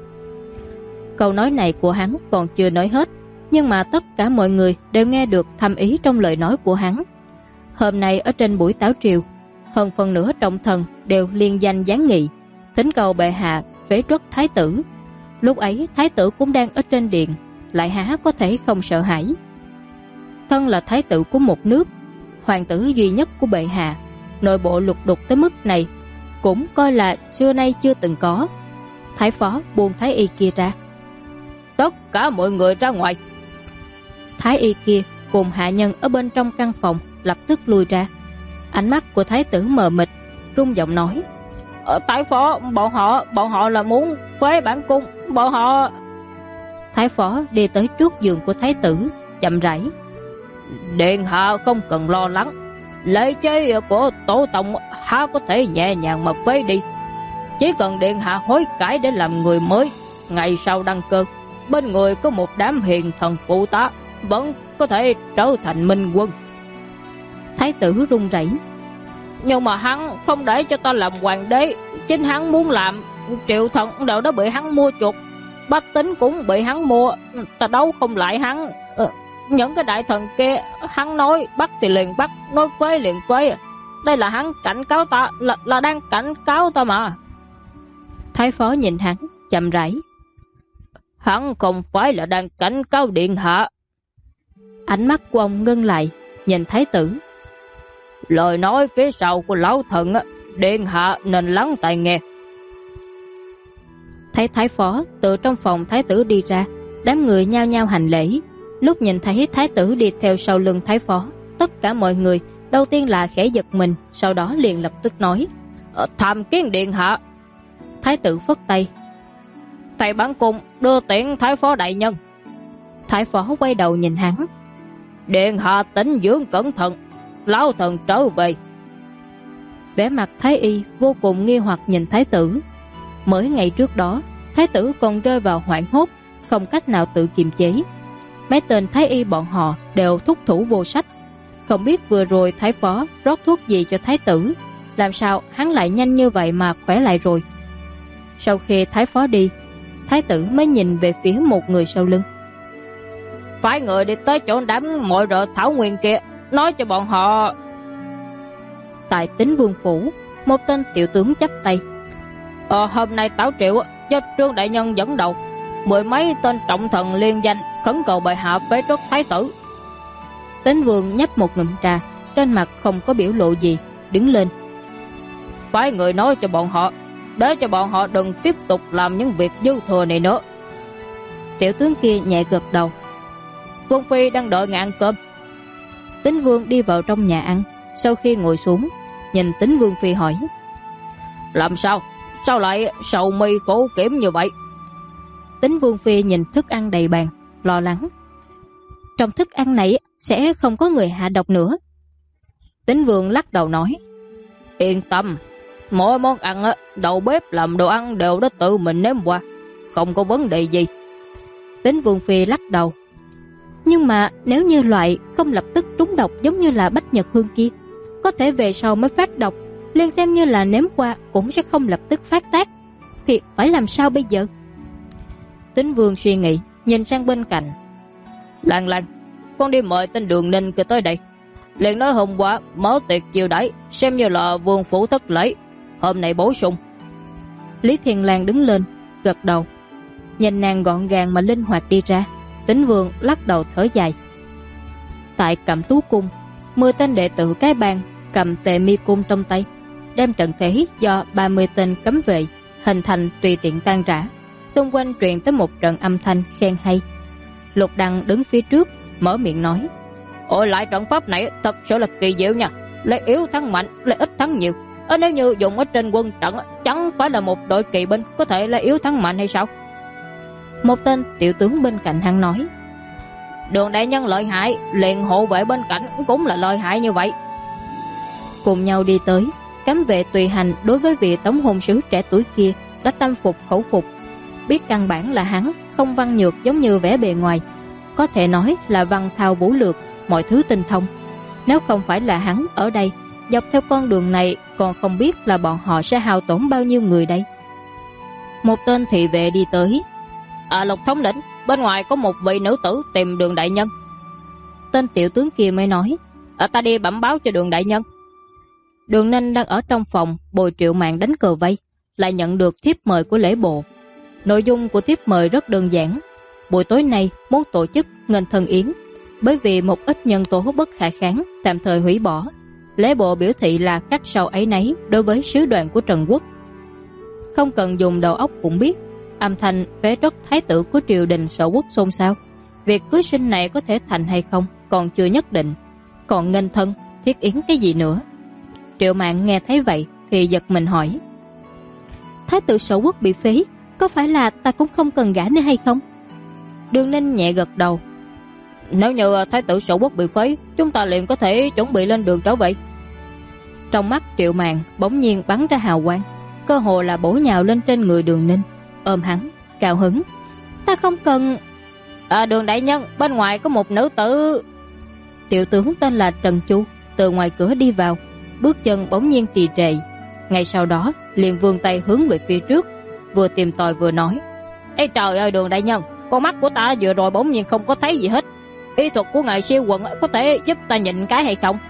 Câu nói này của hắn còn chưa nói hết, nhưng mà tất cả mọi người đều nghe được thâm ý trong lời nói của hắn. Hôm nay ở trên buổi tảo triều, hơn phần nửa trọng thần đều liên danh giáng nghị, thỉnh cầu bệ hạ phế truất thái tử. Lúc ấy thái tử cũng đang ở trên điện, lại há có thể không sợ hãi. Thân là thái tử của một nước, hoàng tử duy nhất của bệ hạ, nội bộ lục đục tới mức này cũng coi là xưa nay chưa từng có. Thái phó buông thái y kia ra. Tất cả mọi người ra ngoài. Thái y kia cùng hạ nhân ở bên trong căn phòng lập tức lui ra. Ánh mắt của thái tử mờ mịt, run giọng nói. Thái phó, bọn họ là muốn phế bản cung, bọn họ... Thái phó đi tới trước giường của thái tử, chậm rãi. Điện hạ không cần lo lắng, lễ chế của tổ tông há có thể nhẹ nhàng mà phế đi. Chỉ cần điện hạ hối cải để làm người mới, ngày sau đăng cơ, bên người có một đám hiền thần phụ tá, vẫn có thể trở thành minh quân. Thái tử run rẩy. Nhưng mà hắn không để cho ta làm hoàng đế, chính hắn muốn làm, triệu thần đều đã bị hắn mua chuộc, bách tính cũng bị hắn mua, ta đấu không lại hắn. Những cái đại thần kia, hắn nói bắt thì liền bắt, nói phế liền phế. Đây là hắn cảnh cáo ta, là đang cảnh cáo ta mà. Thái phó nhìn hắn, chậm rãi. Hắn không phải là đang cảnh cáo điện hạ. Ánh mắt của ông ngưng lại, nhìn thái tử. Lời nói phía sau của lão thần, điện hạ nên lắng tai nghe. Thấy thái phó từ trong phòng thái tử đi ra, đám người nhao nhao hành lễ. Lúc nhìn thấy thái tử đi theo sau lưng thái phó, tất cả mọi người đầu tiên là khẽ giật mình, sau đó liền lập tức nói. Tham kiến điện hạ. Thái tử phất tay. Thầy bản cung đưa tiễn thái phó đại nhân. Thái phó quay đầu nhìn hắn. Điện hạ tĩnh dưỡng cẩn thận, lão thần trở về. Vẻ mặt thái y vô cùng nghi hoặc nhìn thái tử. Mới ngày trước đó, thái tử còn rơi vào hoảng hốt, không cách nào tự kiềm chế. Mấy tên thái y bọn họ đều thúc thủ vô sách. Không biết vừa rồi thái phó rót thuốc gì cho thái tử, làm sao hắn lại nhanh như vậy mà khỏe lại rồi. Sau khi thái phó đi, thái tử mới nhìn về phía một người sau lưng. Phải người đi tới chỗ đám mọi rợ thảo nguyên kia, nói cho bọn họ. Tại Tín Vương phủ, một tên tiểu tướng chắp tay. Hôm nay tảo triệu do Trương đại nhân dẫn đầu, 10 mấy tên trọng thần liên danh khẩn cầu bệ hạ phế truất thái tử. Tín Vương nhấp một ngụm trà, trên mặt không có biểu lộ gì, đứng lên. Phải người nói cho bọn họ, để cho bọn họ đừng tiếp tục làm những việc dư thừa này nữa. Tiểu tướng kia nhẹ gật đầu. Vương phi đang đợi ngài ăn cơm. Tín Vương đi vào trong nhà ăn, sau khi ngồi xuống, nhìn Tín Vương phi hỏi. Làm sao? Sao lại sầu mi khổ kiểm như vậy? Tín Vương phi nhìn thức ăn đầy bàn, lo lắng. Trong thức ăn này sẽ không có người hạ độc nữa. Tín Vương lắc đầu nói. Yên tâm, mỗi món ăn đầu bếp làm đồ ăn đều đã tự mình nếm qua, không có vấn đề gì. Tín Vương phi lắc đầu. Nhưng mà nếu như loại không lập tức trúng độc giống như là Bách Nhật Hương kia, có thể về sau mới phát độc, liền xem như là nếm qua cũng sẽ không lập tức phát tác, thì phải làm sao bây giờ? Tín Vương suy nghĩ, nhìn sang bên cạnh. Lan Lan, con đi mời tên Đường Ninh kia tới đây. Liền nói hôm qua mở tiệc chiêu đãi, xem như là vương phủ thất lễ, hôm nay bổ sung. Lý Thiên Lang đứng lên, gật đầu. Nhìn nàng gọn gàng mà linh hoạt đi ra, Tín Vương lắc đầu thở dài. Tại Cẩm Tú cung, 10 tên đệ tử cái bang cầm tề mi cung trong tay, đem trận thế do 30 tên cấm vệ hình thành tùy tiện tan rã. Xung quanh truyền tới một trận âm thanh khen hay. Lục Đăng đứng phía trước, mở miệng nói: Ôi, lại trận pháp này thật sự là kỳ diệu nha, lấy yếu thắng mạnh, lấy ít thắng nhiều. Nếu như dùng ở trên quân trận, chẳng phải là một đội kỵ binh có thể lấy yếu thắng mạnh hay sao? Một tên tiểu tướng bên cạnh hắn nói: Đường đại nhân lợi hại, liền hộ vệ bên cạnh cũng là lợi hại như vậy. Cùng nhau đi tới, cấm vệ tùy hành đối với vị tống hôn sứ trẻ tuổi kia đã tâm phục khẩu phục, biết căn bản là hắn không văn nhược giống như vẻ bề ngoài, có thể nói là văn thao vũ lược, mọi thứ tinh thông. Nếu không phải là hắn ở đây, dọc theo con đường này còn không biết là bọn họ sẽ hao tổn bao nhiêu người đây. Một tên thị vệ đi tới: Lục thống lĩnh, bên ngoài có một vị nữ tử tìm Đường đại nhân. Tên tiểu tướng kia mới nói: Ta đi bẩm báo cho Đường đại nhân. Đường Ninh đang ở trong phòng bồi Triệu Mạn đánh cờ vây, lại nhận được thiếp mời của lễ bộ. Nội dung của thiếp mời rất đơn giản: buổi tối nay muốn tổ chức nghênh thân yến, bởi vì một ít nhân tố bất khả kháng tạm thời hủy bỏ. Lễ bộ biểu thị là khắc sâu áy náy đối với sứ đoàn của Trần Quốc. Không cần dùng đầu óc cũng biết, âm thanh phế truất thái tử của triều đình Sở Quốc xôn xao. Việc cưới sinh này có thể thành hay không còn chưa nhất định, còn nghênh thân thiết yến cái gì nữa? Triệu Mạn nghe thấy vậy thì giật mình hỏi: Thái tử Sở Quốc bị phế, có phải là ta cũng không cần gả nữa hay không? Đường Ninh nhẹ gật đầu: Nếu như thái tử Sở Quốc bị phế, chúng ta liền có thể chuẩn bị lên đường trở về. Trong mắt Triệu Mạn bỗng nhiên bắn ra hào quang, cơ hồ là bổ nhào lên trên người Đường Ninh, ôm hắn cao hứng: Ta không cần. Đường đại nhân, bên ngoài có một nữ tử. Tiểu tướng tên là Trần Chu từ ngoài cửa đi vào, bước chân bỗng nhiên trì trệ, ngay sau đó liền vươn tay hướng về phía trước, vừa tìm tòi vừa nói: Ê trời ơi Đường đại nhân, con mắt của ta vừa rồi bỗng nhiên không có thấy gì hết. Ý thuật của ngài siêu quần có thể giúp ta nhìn cái hay không?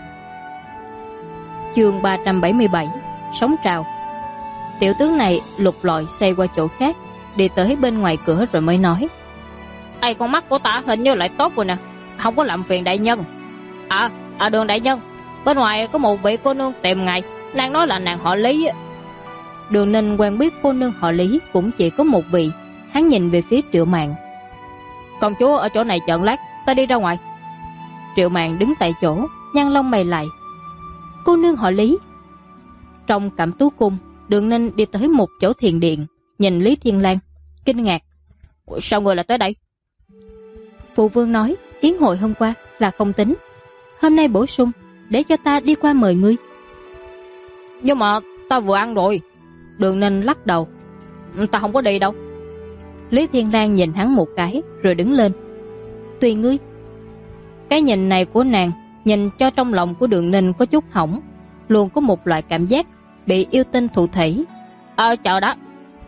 Chương 377 Sóng trào. Tiểu tướng này lục lọi xoay qua chỗ khác, đi tới bên ngoài cửa rồi mới nói: Ê, con mắt của ta hình như lại tốt rồi nè, không có làm phiền đại nhân. Đường đại nhân, bên ngoài có một vị cô nương tìm ngài, nàng nói là nàng họ Lý. Đường Ninh quen biết cô nương họ Lý cũng chỉ có một vị. Hắn nhìn về phía Triệu Mạn: Công chúa ở chỗ này chợn lát, ta đi ra ngoài. Triệu Mạn đứng tại chỗ, nhăn lông mày lại: Cô nương họ Lý? Trong Cẩm Tú cung, Đường Ninh đi tới một chỗ thiền điện, nhìn Lý Thiên Lang, kinh ngạc: Sao người lại tới đây? Phụ vương nói yến hội hôm qua là không tính, hôm nay bổ sung, để cho ta đi qua mời ngươi. Nhưng mà ta vừa ăn rồi. Đường Ninh lắc đầu: Ta không có đi đâu. Lý Thiên Lang nhìn hắn một cái rồi đứng lên: Tùy ngươi. Cái nhìn này của nàng nhìn cho trong lòng của Đường Ninh có chút hỏng, luôn có một loại cảm giác bị yêu tinh thụ thể. Chờ đã,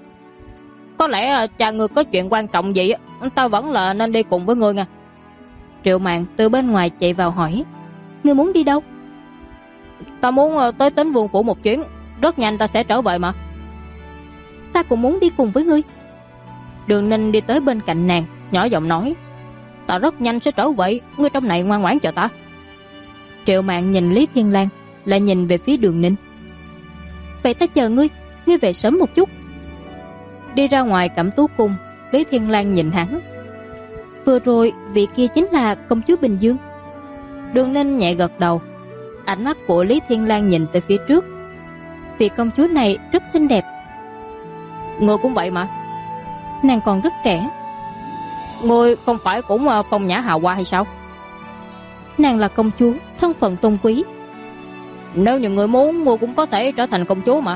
có lẽ cha ngươi có chuyện quan trọng gì, ta vẫn là nên đi cùng với ngươi nha. Triệu Mạn từ bên ngoài chạy vào hỏi: Ngươi muốn đi đâu? Ta muốn tới Tín Vương phủ một chuyến, rất nhanh ta sẽ trở về mà. Ta cũng muốn đi cùng với ngươi. Đường Ninh đi tới bên cạnh nàng, nhỏ giọng nói: Ta rất nhanh sẽ trở về, ngươi trong này ngoan ngoãn chờ ta. Triệu Mạn nhìn Lý Thiên Lang, lại nhìn về phía Đường Ninh: Vậy ta chờ ngươi, ngươi về sớm một chút. Đi ra ngoài Cẩm Tú cung, Lý Thiên Lang nhìn hắn: Vừa rồi vị kia chính là công chúa Bình Dương. Đường Ninh nhẹ gật đầu. Ánh mắt của Lý Thiên Lang nhìn tới phía trước: Vị công chúa này rất xinh đẹp. Ngươi cũng vậy mà. Nàng còn rất trẻ. Ngươi không phải cũng phong nhã hào hoa hay sao? Nàng là công chúa, thân phận tôn quý. Nếu như ngươi muốn, ngươi cũng có thể trở thành công chúa mà.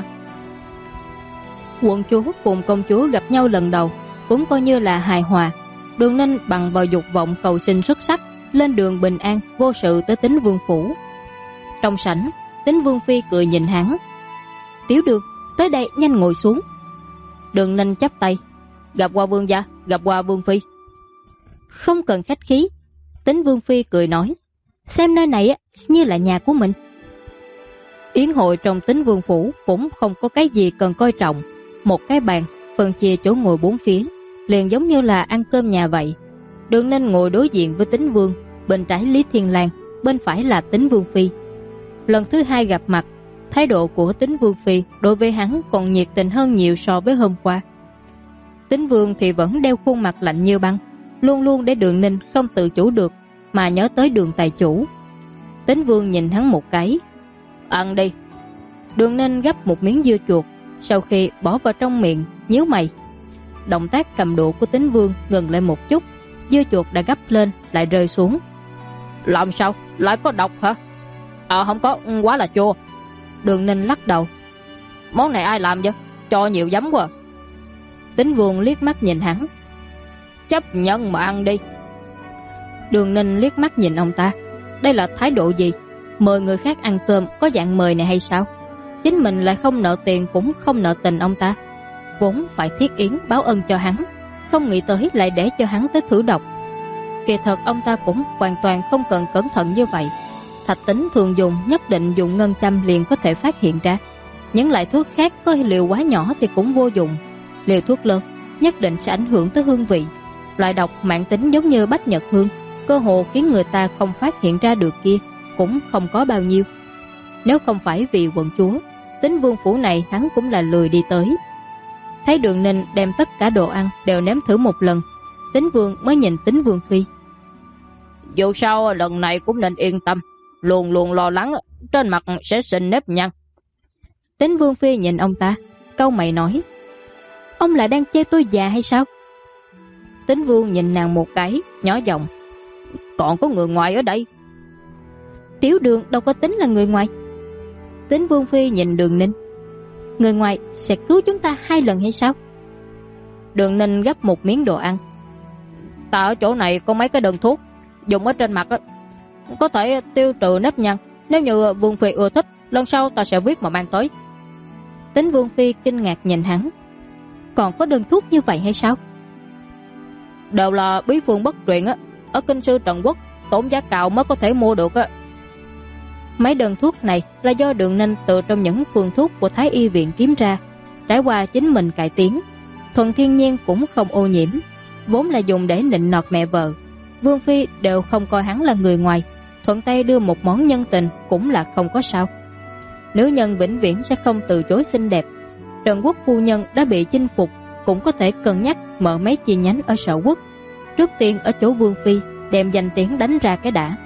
Quận chúa cùng công chúa gặp nhau lần đầu cũng coi như là hài hòa. Đường Ninh bằng vào dục vọng cầu sinh xuất sắc, lên đường bình an vô sự tới Tín Vương phủ. Trong sảnh, Tính Vương Phi cười nhìn hắn. Tiểu Đường, tới đây nhanh ngồi xuống. Đường Ninh chắp tay. Gặp qua vương gia, gặp qua Vương Phi. Không cần khách khí. Tính Vương Phi cười nói. Xem nơi này như là nhà của mình. Yến hội trong Tính Vương phủ cũng không có cái gì cần coi trọng. Một cái bàn, phân chia chỗ ngồi bốn phía, liền giống như là ăn cơm nhà vậy. Đường Ninh ngồi đối diện với Tính Vương, bên trái Lý Thiên Lang, bên phải là Tính Vương Phi. Lần thứ hai gặp mặt, thái độ của Tính Vương Phi đối với hắn còn nhiệt tình hơn nhiều so với hôm qua. Tính Vương thì vẫn đeo khuôn mặt lạnh như băng, luôn luôn để Đường Ninh không tự chủ được mà nhớ tới Đường tài chủ. Tính Vương nhìn hắn một cái. Ăn đi. Đường Ninh gấp một miếng dưa chuột, sau khi bỏ vào trong miệng, nhíu mày. Động tác cầm đũa của Tính Vương ngừng lại một chút, dưa chuột đã gấp lên lại rơi xuống. Làm sao? Lại có độc hả? Không có, quá là chua. Đường Ninh lắc đầu. Món này ai làm vậy? Cho nhiều giấm quá. Tính Vương liếc mắt nhìn hắn. Chấp nhận mà ăn đi. Đường Ninh liếc mắt nhìn ông ta. Đây là thái độ gì? Mời người khác ăn cơm có dạng mời này hay sao? Chính mình lại không nợ tiền cũng không nợ tình ông ta, vốn phải thiết yến báo ân cho hắn, không nghĩ tới lại để cho hắn tới thử độc. Kỳ thật ông ta cũng hoàn toàn không cần cẩn thận như vậy. Thạch Tính thường dùng nhất định dùng ngân châm liền có thể phát hiện ra. Những loại thuốc khác có liều quá nhỏ thì cũng vô dụng, liều thuốc lớn nhất định sẽ ảnh hưởng tới hương vị. Loại độc mãn tính giống như bách nhật hương, cơ hồ khiến người ta không phát hiện ra được kia cũng không có bao nhiêu. Nếu không phải vì quận chúa, Tính Vương phủ này hắn cũng là lười đi tới. Thấy Đường Ninh đem tất cả đồ ăn đều nếm thử một lần, Tính Vương mới nhìn Tính Vương Phi. Dù sao lần này cũng nên yên tâm, luôn luôn lo lắng trên mặt sẽ sinh nếp nhăn. Tính Vương Phi nhìn ông ta, cau mày nói. Ông lại đang chê tôi già hay sao? Tính Vương nhìn nàng một cái, nhỏ giọng. Còn có người ngoài ở đây. Tiểu Đường đâu có tính là người ngoài. Tính Vương Phi nhìn Đường Ninh. Người ngoài sẽ cứu chúng ta 2 lần hay sao? Đường Ninh gấp một miếng đồ ăn. Ta ở chỗ này có mấy cái đơn thuốc, dùng ở trên mặt có thể tiêu trừ nếp nhăn. Nếu như Vương Phi ưa thích, lần sau ta sẽ viết mà mang tới. Tính Vương Phi kinh ngạc nhìn hắn. Còn có đơn thuốc như vậy hay sao? Đều là bí phương bất truyền ở kinh sư Trần Quốc, tốn giá cao mới có thể mua được. Mấy đơn thuốc này là do Đường Ninh từ trong những phương thuốc của Thái Y viện kiếm ra, trải qua chính mình cải tiến, thuần thiên nhiên cũng không ô nhiễm, vốn là dùng để nịnh nọt mẹ vợ. Vương Phi đều không coi hắn là người ngoài, thuận tay đưa một món nhân tình cũng là không có sao. Nữ nhân vĩnh viễn sẽ không từ chối xinh đẹp. Trần Quốc phu nhân đã bị chinh phục, cũng có thể cân nhắc mở mấy chi nhánh ở Sở Quốc, trước tiên ở chỗ Vương Phi, đem danh tiếng đánh ra cái đã.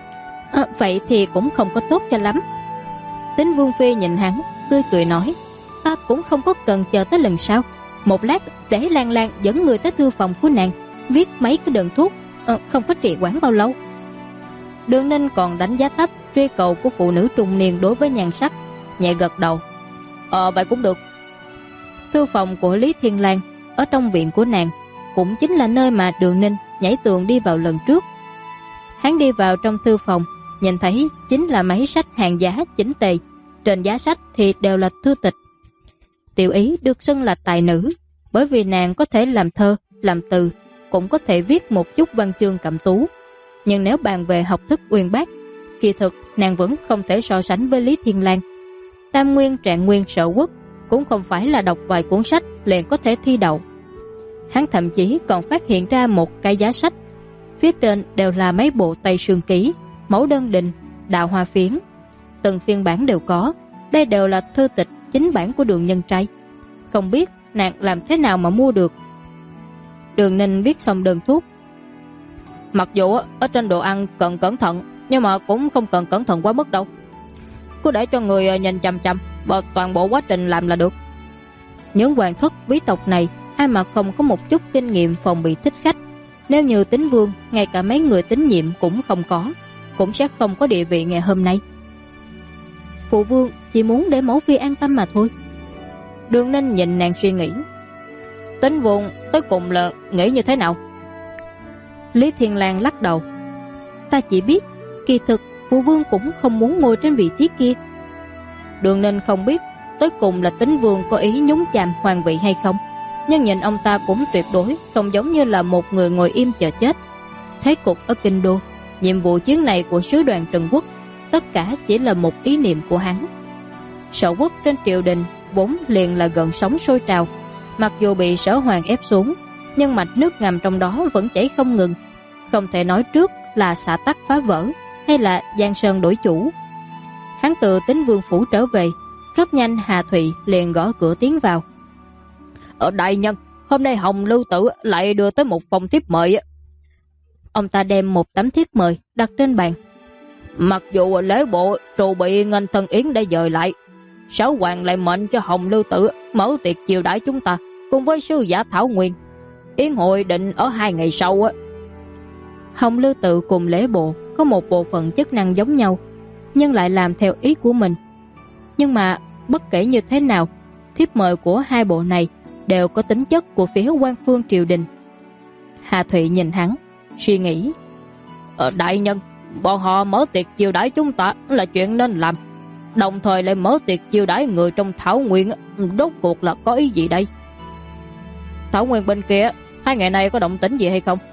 Vậy thì cũng không có tốt cho lắm. Tính Vương Phi nhìn hắn, tươi cười nói. Ta cũng không có cần chờ tới lần sau. Một lát để Lan Lan dẫn người tới thư phòng của nàng, viết mấy cái đơn thuốc, không có trì hoãn bao lâu. Đường Ninh còn đánh giá thấp truy cầu của phụ nữ trung niên đối với nhan sắc, nhẹ gật đầu. Vậy cũng được. Thư phòng của Lý Thiên Lang ở trong viện của nàng, cũng chính là nơi mà Đường Ninh nhảy tường đi vào lần trước. Hắn đi vào trong thư phòng, nhìn thấy chính là mấy sách hàng giá chỉnh tề, trên giá sách thì đều là thư tịch. Tiểu Ý được xưng là tài nữ, bởi vì nàng có thể làm thơ, làm từ, cũng có thể viết một chút văn chương cẩm tú. Nhưng nếu bàn về học thức uyên bác, kỳ thực nàng vẫn không thể so sánh với Lý Thiên Lang. Tam Nguyên Trạng Nguyên Sở Quốc cũng không phải là đọc vài cuốn sách liền có thể thi đậu. Hắn thậm chí còn phát hiện ra một cái giá sách, phía trên đều là mấy bộ Tây Sương Ký, Mẫu Đơn Đình, Đạo Hoa Phiến, từng phiên bản đều có. Đây đều là thư tịch chính bản của Đường Nhân Trai, không biết nàng làm thế nào mà mua được. Đường Ninh viết xong đơn thuốc. Mặc dù ở trên đồ ăn cần cẩn thận, nhưng mà cũng không cần cẩn thận quá mức đâu. Cứ để cho người nhìn chằm chằm vào toàn bộ quá trình làm là được. Những hoàng thất quý tộc này ai mà không có một chút kinh nghiệm phòng bị thích khách. Nếu như Tính Vương ngay cả mấy người tín nhiệm cũng không có, cũng sẽ không có địa vị ngày hôm nay. Phụ vương chỉ muốn để mẫu phi an tâm mà thôi. Đường Ninh nhìn nàng suy nghĩ. Tính Vương tới cùng là nghĩ như thế nào? Lý Thiên Lang lắc đầu. Ta chỉ biết kỳ thực Phụ vương cũng không muốn ngồi trên vị trí kia. Đường Ninh không biết tới cùng là Tín Vương có ý nhúng chàm hoàng vị hay không, nhưng nhìn ông ta cũng tuyệt đối không giống như là một người ngồi im chờ chết. Thế cục ở kinh đô, nhiệm vụ chuyến này của sứ đoàn Trần Quốc, tất cả chỉ là một ý niệm của hắn. Sở quốc trên triều đình vốn liền là gần sóng sôi trào, mặc dù bị Sở Hoàng ép xuống, nhưng mạch nước ngầm trong đó vẫn chảy không ngừng, không thể nói trước là xả tắc phá vỡ hay là giang sơn đổi chủ. Hắn từ Tín Vương phủ trở về, rất nhanh Hà Thụy liền gõ cửa tiến vào. Ở đại nhân, hôm nay Hồng Lưu Tử lại đưa tới một phòng tiếp mời. Ông ta đem một tấm thiếp mời đặt trên bàn. Mặc dù lễ bộ trụ bị nghênh thân yến đã dời lại, Sở Hoàng lại mệnh cho Hồng Lưu Tử mở tiệc chiêu đãi chúng ta cùng với sứ giả Thảo Nguyên. Yến hội định ở 2 ngày sau. Hồng Lưu Tự cùng lễ bộ có một bộ phận chức năng giống nhau, nhưng lại làm theo ý của mình. Nhưng mà bất kể như thế nào, thiếp mời của hai bộ này đều có tính chất của phía quan phương triều đình. Hà Thụy nhìn hắn, suy nghĩ. Đại nhân, bọn họ mở tiệc chiêu đãi chúng ta là chuyện nên làm, đồng thời lại mở tiệc chiêu đãi người trong Thảo Nguyên, rốt cuộc là có ý gì đây? Thảo Nguyên bên kia 2 ngày nay có động tĩnh gì hay không?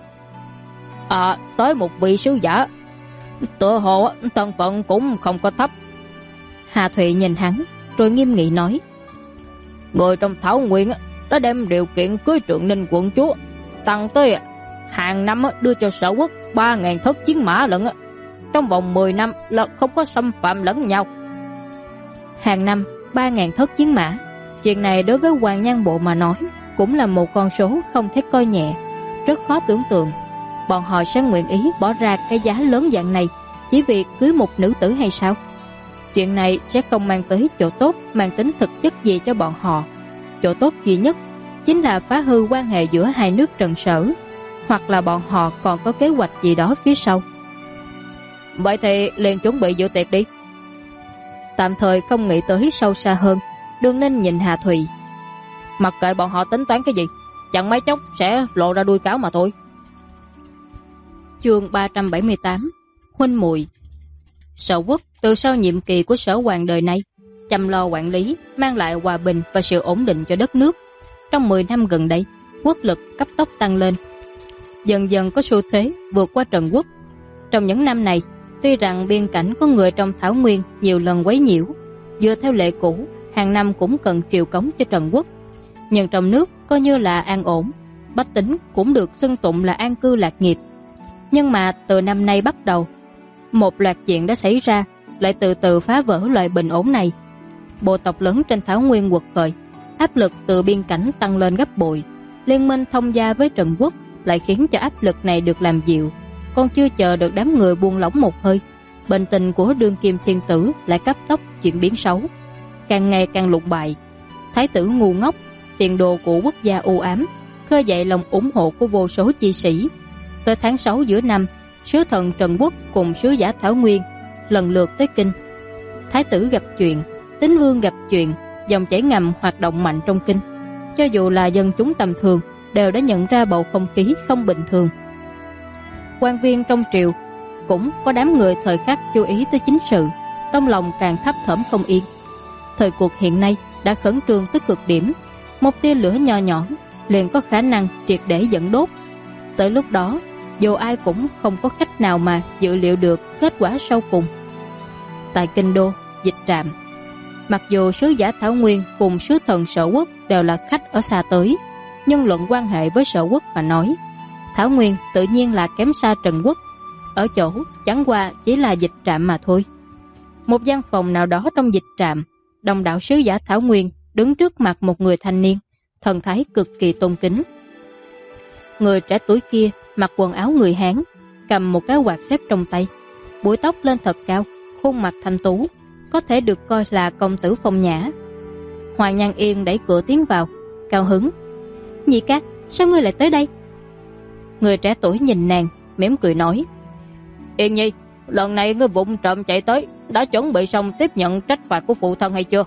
Tới một vị sứ giả, tựa hồ thân phận cũng không có thấp. Hà Thụy nhìn hắn rồi nghiêm nghị nói. Người trong Thảo Nguyên đã đem điều kiện cưới Trượng Ninh quận chúa tăng tới hàng năm đưa cho Sở quốc 3.000 thất chiến mã lận, trong vòng 10 năm là không có xâm phạm lẫn nhau. Hàng năm 3.000 thất chiến mã, chuyện này đối với Hoàng Nhan Bộ mà nói cũng là một con số không thể coi nhẹ. Rất khó tưởng tượng bọn họ sẽ nguyện ý bỏ ra cái giá lớn dạng này chỉ vì cưới một nữ tử hay sao? Chuyện này sẽ không mang tới chỗ tốt mang tính thực chất gì cho bọn họ. Chỗ tốt duy nhất chính là phá hư quan hệ giữa hai nước Trần Sở, hoặc là bọn họ còn có kế hoạch gì đó phía sau. Vậy thì liền chuẩn bị dự tiệc đi. Tạm thời không nghĩ tới sâu xa hơn, Đường Ninh nhìn Hà Thụy. Mặc kệ bọn họ tính toán cái gì, chẳng mấy chốc sẽ lộ ra đuôi cáo mà thôi. Chương 378 Huynh muội. Sở quốc từ sau nhiệm kỳ của Sở Hoàng đời này chăm lo quản lý, mang lại hòa bình và sự ổn định cho đất nước. Trong 10 năm gần đây, quốc lực cấp tốc tăng lên, dần dần có xu thế vượt qua Trần Quốc. Trong những năm này, tuy rằng biên cảnh có người trong Thảo Nguyên nhiều lần quấy nhiễu, dựa theo lệ cũ hàng năm cũng cần triều cống cho Trần Quốc, nhưng trong nước coi như là an ổn, bách tính cũng được xưng tụng là an cư lạc nghiệp. Nhưng mà từ năm nay bắt đầu, một loạt chuyện đã xảy ra lại từ từ phá vỡ loại bình ổn này. Bộ tộc lớn trên Thảo Nguyên quật khởi, áp lực từ biên cảnh tăng lên gấp bội. Liên minh thông gia với Trần Quốc lại khiến cho áp lực này được làm dịu. Còn chưa chờ được đám người buông lỏng một hơi, bệnh tình của đương kim thiên tử lại cấp tốc chuyển biến xấu, càng ngày càng lụt bại. Thái tử ngu ngốc, tiền đồ của quốc gia u ám, khơi dậy lòng ủng hộ của vô số chi sĩ. Tới tháng 6 giữa năm, sứ thần Trần Quốc cùng sứ giả Thảo Nguyên lần lượt tới kinh. Thái tử gặp chuyện, Tín Vương gặp chuyện, dòng chảy ngầm hoạt động mạnh trong kinh. Cho dù là dân chúng tầm thường đều đã nhận ra bầu không khí không bình thường. Quan viên trong triều cũng có đám người thời khắc chú ý tới chính sự, trong lòng càng thấp thỏm không yên. Thời cuộc hiện nay đã khẩn trương tới cực điểm, một tia lửa nho nhỏ liền có khả năng triệt để dẫn đốt. Tới lúc đó, dù ai cũng không có cách nào mà dự liệu được kết quả sau cùng. Tại kinh đô, Dịch Trạm, mặc dù sứ giả Thảo Nguyên cùng sứ thần Sở Quốc đều là khách ở xa tới, nhưng luận quan hệ với Sở Quốc mà nói, Thảo Nguyên tự nhiên là kém xa Trần Quốc. Ở chỗ chẳng qua chỉ là Dịch Trạm mà thôi. Một gian phòng nào đó trong Dịch Trạm, đồng đạo sứ giả Thảo Nguyên đứng trước mặt một người thanh niên, thần thái cực kỳ tôn kính. Người trẻ tuổi kia mặc quần áo người Hán, cầm một cái quạt xếp trong tay, búi tóc lên thật cao, khuôn mặt thanh tú, có thể được coi là công tử phong nhã. Hoàng Nhan Yên đẩy cửa tiến vào, cao hứng. Nhị ca, sao ngươi lại tới đây? Người trẻ tuổi nhìn nàng, mỉm cười nói. Yên Nhi, lần này ngươi vụng trộm chạy tới, đã chuẩn bị xong tiếp nhận trách phạt của phụ thân hay chưa?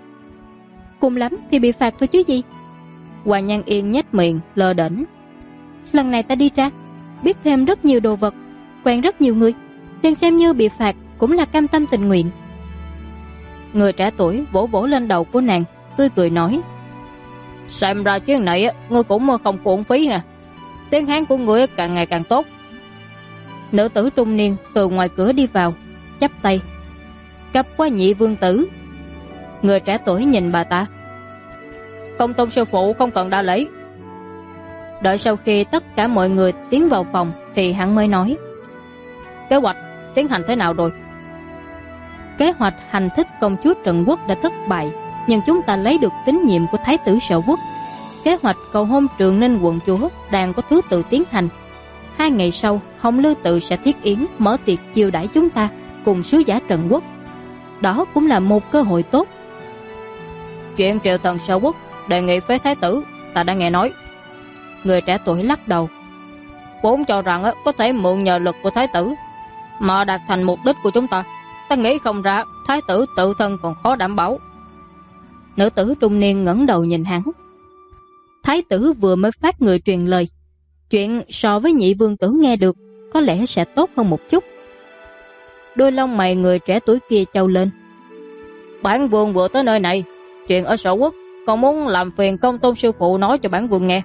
Cùng lắm thì bị phạt thôi chứ gì. Hoàng Nhan Yên nhếch miệng, lơ đễnh. Lần này ta đi ra, biết thêm rất nhiều đồ vật, quen rất nhiều người, liền xem như bị phạt cũng là cam tâm tình nguyện. Người trẻ tuổi vỗ vỗ lên đầu của nàng, tươi cười nói: Xem ra chuyến này ngươi cũng không uổng phí nha. Tiếng Hán của ngươi càng ngày càng tốt. Nữ tử trung niên từ ngoài cửa đi vào, chắp tay: Cấp qua nhị vương tử. Người trẻ tuổi nhìn bà ta: Công tôn sư phụ không cần đa lễ. Đợi sau khi tất cả mọi người tiến vào phòng thì hắn mới nói: Kế hoạch tiến hành thế nào rồi? Kế hoạch hành thích công chúa Trần Quốc đã thất bại, nhưng chúng ta lấy được tín nhiệm của thái tử Sở Quốc. Kế hoạch cầu hôn Trường Ninh quận chúa đang có thứ tự tiến hành. 2 ngày sau, Hồng Lư Tự sẽ thiết yến mở tiệc chiêu đãi chúng ta cùng sứ giả Trần Quốc. Đó cũng là một cơ hội tốt. Chuyện triệu thần Sở Quốc đề nghị phế thái tử, ta đã nghe nói. Người trẻ tuổi lắc đầu: Vốn cho rằng có thể mượn nhờ lực của thái tử mà đạt thành mục đích của chúng ta. Ta nghĩ không ra thái tử tự thân còn khó đảm bảo. Nữ tử trung niên ngẩng đầu nhìn hắn: Thái tử vừa mới phát người truyền lời, chuyện so với nhị vương tử nghe được có lẽ sẽ tốt hơn một chút. Đôi lông mày người trẻ tuổi kia chau lên: Bản vương vừa tới nơi này, chuyện ở Sở Quốc còn muốn làm phiền công tôn sư phụ nói cho bản vương nghe.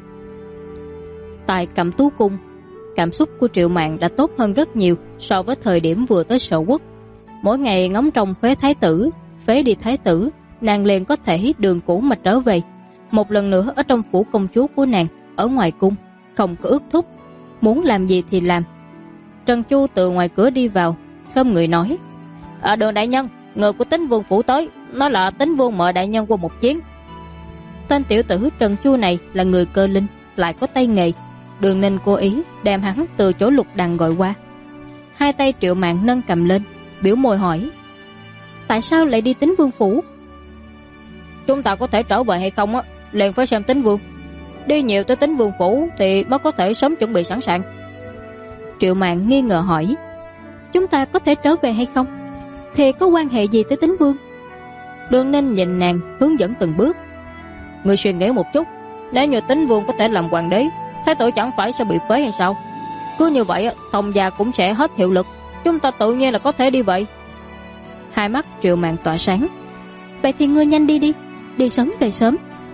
Tại Cẩm Tú Cung, cảm xúc của Triệu Mạn đã tốt hơn rất nhiều so với thời điểm vừa tới Sở Quốc. Mỗi ngày ngóng trông phế thái tử, phế đi thái tử, nàng liền có thể đường cũ mà trở về. Một lần nữa ở trong phủ công chúa của nàng, ở ngoài cung, không có ước thúc, muốn làm gì thì làm. Trần Chu từ ngoài cửa đi vào, không người nói: Đường đại nhân, người của Tín Vương phủ tới, nói là Tín Vương mời đại nhân qua một chiến. Tên tiểu tử Trần Chu này là người cơ linh, lại có tay nghề. Đường Ninh cố ý đem hắn từ chỗ Lục Đằng gọi qua. 2 tay Triệu Mạn nâng cầm lên, biểu môi hỏi: Tại sao lại đi Tín Vương phủ? Chúng ta có thể trở về hay không liền phải xem Tín Vương. Đi nhiều tới Tín Vương phủ thì mới có thể sớm chuẩn bị sẵn sàng. Triệu Mạn nghi ngờ hỏi: Chúng ta có thể trở về hay không? Thì có quan hệ gì tới Tín Vương? Đường Ninh nhìn nàng hướng dẫn từng bước: Người suy nghĩ một chút, nếu như Tín Vương có thể làm hoàng đế, thái tử chẳng phải sẽ bị phế hay sao? Cứ như vậy thông gia cũng sẽ hết hiệu lực, chúng ta tự nhiên là có thể đi vậy. 2 mắt Triệu Mạn tỏa sáng: Vậy thì ngươi nhanh đi đi, đi sớm về sớm.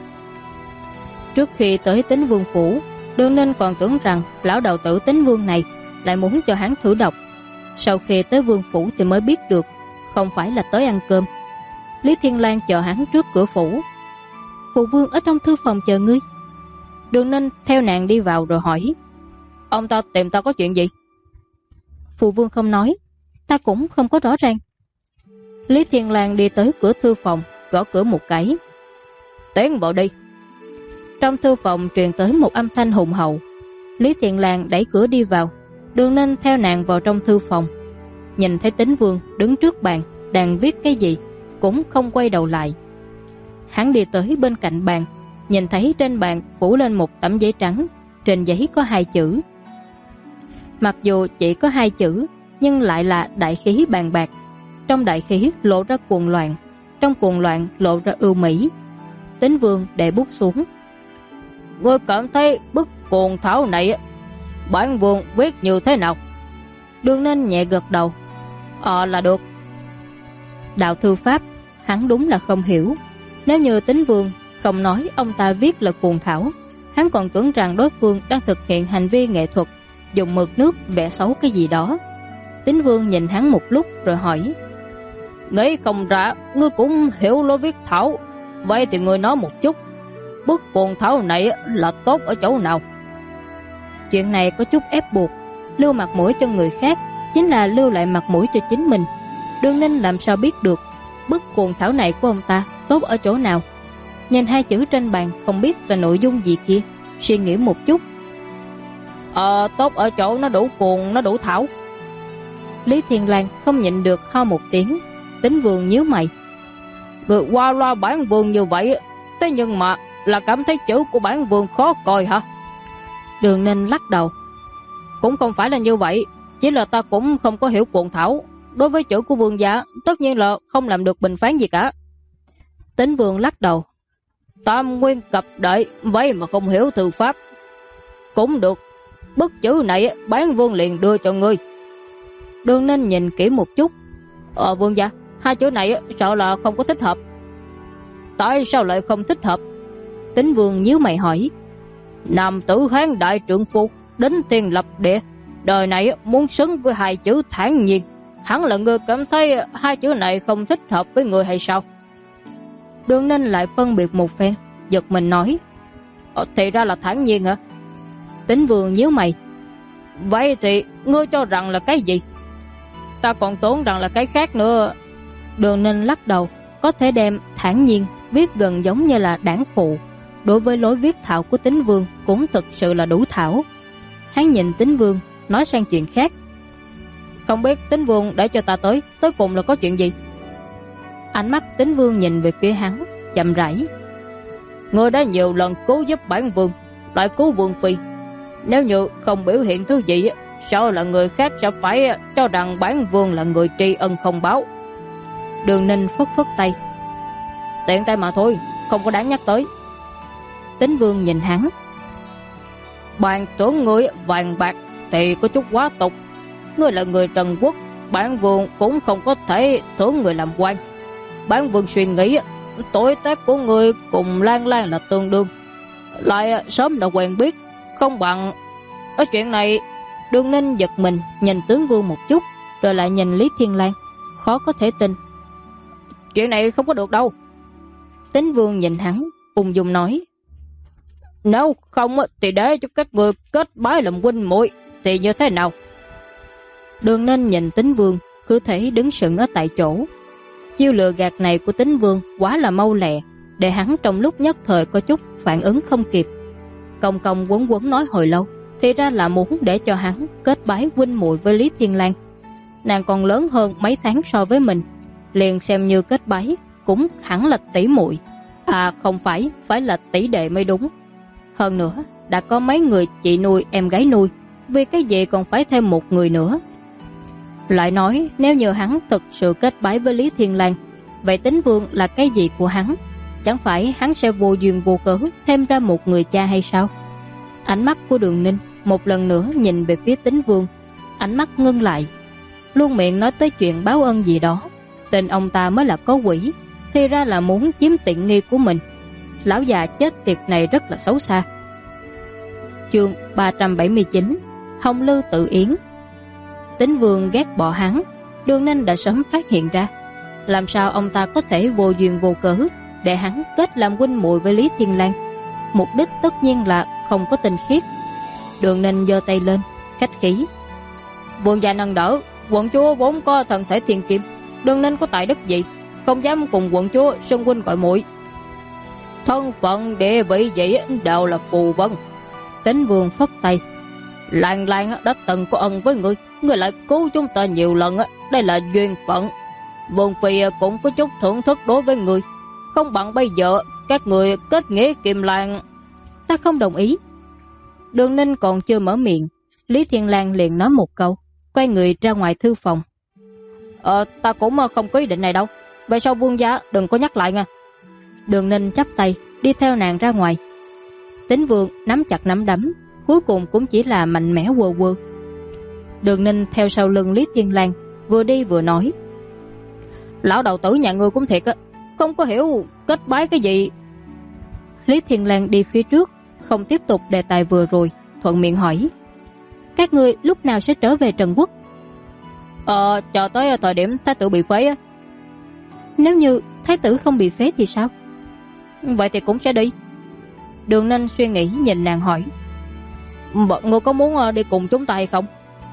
Trước khi tới Tín Vương phủ, Đường Ninh còn tưởng rằng lão đầu tử Tín Vương này lại muốn cho hắn thử độc. Sau khi tới Vương phủ thì mới biết được không phải là tới ăn cơm. Lý Thiên Lang chờ hắn trước cửa phủ: Phụ vương ở trong thư phòng chờ ngươi. Đường Ninh theo nàng đi vào rồi hỏi: Ông ta tìm ta có chuyện gì? Phụ vương không nói, ta cũng không có rõ ràng. Lý Thiên Lang đi tới cửa thư phòng, gõ cửa một cái: Tiến vào đi. Trong thư phòng truyền tới một âm thanh hùng hậu. Lý Thiên Lang đẩy cửa đi vào. Đường Ninh theo nàng vào trong thư phòng, nhìn thấy Tín Vương đứng trước bàn đang viết cái gì, cũng không quay đầu lại. Hắn đi tới bên cạnh bàn, nhìn thấy trên bàn phủ lên một tấm giấy trắng, trên giấy có 2 chữ. Mặc dù chỉ có 2 chữ, nhưng lại là đại khí bàn bạc. Trong đại khí lộ ra cuồng loạn, trong cuồng loạn lộ ra ưu mỹ. Tín Vương để bút xuống: Ngươi cảm thấy bức cuồng thảo này bản vương viết như thế nào? Đường Ninh nhẹ gật đầu: Là được. Đạo thư pháp hắn đúng là không hiểu. Nếu như Tín Vương không nói ông ta viết là cuồng thảo, hắn còn tưởng rằng đối phương đang thực hiện hành vi nghệ thuật, dùng mực nước vẽ xấu cái gì đó. Tín Vương nhìn hắn một lúc rồi hỏi: Nghĩ không ra ngươi cũng hiểu lối viết thảo, vậy thì ngươi nói một chút, bức cuồng thảo này là tốt ở chỗ nào? Chuyện này có chút ép buộc, lưu mặt mũi cho người khác chính là lưu lại mặt mũi cho chính mình. Đường Ninh làm sao biết được bức cuồng thảo này của ông ta tốt ở chỗ nào? Nhìn 2 chữ trên bàn không biết là nội dung gì kia, suy nghĩ một chút: Tốt ở chỗ nó đủ cuồng, nó đủ thảo. Lý Thiên Lang không nhịn được ho một tiếng. Tín Vương nhíu mày: Người qua loa bản vương như vậy, thế nhưng mà là cảm thấy chữ của bản vương khó coi hả? Đường Ninh lắc đầu: Cũng không phải là như vậy, chỉ là ta cũng không có hiểu cuồng thảo. Đối với chữ của vương gia, tất nhiên là không làm được bình phán gì cả. Tín Vương lắc đầu: Tam nguyên cập đệ, vậy mà không hiểu thư pháp. Cũng được, bức chữ này bản vương liền đưa cho ngươi. Đường Ninh nhìn kỹ một chút, Vương gia, hai chữ này sợ là không có thích hợp. Tại sao lại không thích hợp? Tín Vương nhíu mày hỏi. Nam tử Hán đại trượng phu, đến thiên lập địa, đời này muốn xứng với hai chữ thản nhiên. Hẳn là người cảm thấy hai chữ này không thích hợp với người hay sao? Đường Ninh lại phân biệt một phen, giật mình nói. Thì ra là thản nhiên hả? Tín Vương nhíu mày. Vậy thì ngươi cho rằng là cái gì? Ta còn tưởng rằng là cái khác nữa. Đường Ninh lắc đầu. Có thể đem thản nhiên viết gần giống như là đảng phụ. Đối với lối viết thạo của Tín Vương cũng thực sự là đủ thảo. Hắn nhìn Tín Vương, nói sang chuyện khác. Không biết Tín Vương để cho ta tới cùng là có chuyện gì? Ánh mắt Tín Vương nhìn về phía hắn, chậm rãi. Ngươi đã nhiều lần cứu giúp bản vương, lại cứu vương phi. Nếu như không biểu hiện thứ gì, sợ là người khác sẽ phải cho rằng bản vương là người tri ân không báo. Đường Ninh phất phất tay. Tiện tay mà thôi, không có đáng nhắc tới. Tín Vương nhìn hắn. Bàn tưởng ngươi vàng bạc thì có chút quá tục. Ngươi là người Trần Quốc, bản vương cũng không có thể thưởng người làm quan. Bản vương suy nghĩ tuổi tác của ngươi cùng Lan Lan là tương đương, lại sớm đã quen biết, không bằng ở chuyện này. Đường Ninh giật mình nhìn tướng Vương một chút, rồi lại nhìn Lý Thiên Lang, khó có thể tin. Chuyện này không có được đâu. Tín Vương nhìn hắn, ung dung nói. Nếu không thì để cho các người kết bái làm huynh muội thì như thế nào? Đường Ninh nhìn Tín Vương, cứ thể đứng sững ở tại chỗ. Chiêu lừa gạt này của Tín Vương quá là mau lẹ, để hắn trong lúc nhất thời có chút phản ứng không kịp. Công công quấn quấn nói hồi lâu, thì ra là muốn để cho hắn kết bái huynh muội với Lý Thiên Lang. Nàng còn lớn hơn mấy tháng so với mình, liền xem như kết bái cũng hẳn là tỷ muội. À không phải, phải là tỷ đệ mới đúng. Hơn nữa, đã có mấy người chị nuôi em gái nuôi, vì cái gì còn phải thêm một người nữa. Lại nói, nếu như hắn thực sự kết bái với Lý Thiên Lang, vậy Tín Vương là cái gì của hắn? Chẳng phải hắn sẽ vô duyên vô cớ thêm ra một người cha hay sao? Ánh mắt của Đường Ninh một lần nữa nhìn về phía Tín Vương, ánh mắt ngưng lại, luôn miệng nói tới chuyện báo ân gì đó. Tên ông ta mới là có quỷ, thì ra là muốn chiếm tiện nghi của mình. Lão già chết tiệt này rất là xấu xa. Chương 379 Hồng Lư Tự Yến. Tín Vương ghét bỏ hắn, Đường Ninh đã sớm phát hiện ra. Làm sao ông ta có thể vô duyên vô cớ để hắn kết làm huynh muội với Lý Thiên Lang? Mục đích tất nhiên là không có tinh khiết. Đường Ninh giơ tay lên, khách khí. Vương gia nâng đỡ, quận chúa vốn có thần thể thiên kim, Đường Ninh có tài đức gì không dám cùng quận chúa xưng huynh gọi muội. Thân phận địa vị gì đều là phù vân. Tín Vương phất tay. Lan Lan đã từng có ân với ngươi lại cứu chúng ta nhiều lần, đây là duyên phận. Vương phi cũng có chút thưởng thức đối với ngươi, không bằng bây giờ các người kết nghĩa Kim Lan. Ta không đồng ý. Đường Ninh còn chưa mở miệng, Lý Thiên Lang liền nói một câu, quay người ra ngoài thư phòng. Ta cũng không có ý định này đâu, vậy sao vương gia đừng có nhắc lại nha. Đường Ninh chắp tay đi theo nàng ra ngoài. Tín Vương nắm chặt nắm đấm, cuối cùng cũng chỉ là mạnh mẽ quơ quơ. Đường Ninh theo sau lưng Lý Thiên Lang, vừa đi vừa nói. Lão đầu tử nhà ngươi cũng thiệt không có hiểu kết bái cái gì. Lý Thiên Lang đi phía trước, không tiếp tục đề tài vừa rồi, thuận miệng hỏi. Các ngươi lúc nào sẽ trở về Trần Quốc? Chờ tới thời điểm thái tử bị phế. Nếu như thái tử không bị phế thì sao? Vậy thì cũng sẽ đi. Đường Ninh suy nghĩ nhìn nàng hỏi. Ngươi có muốn đi cùng chúng ta hay không?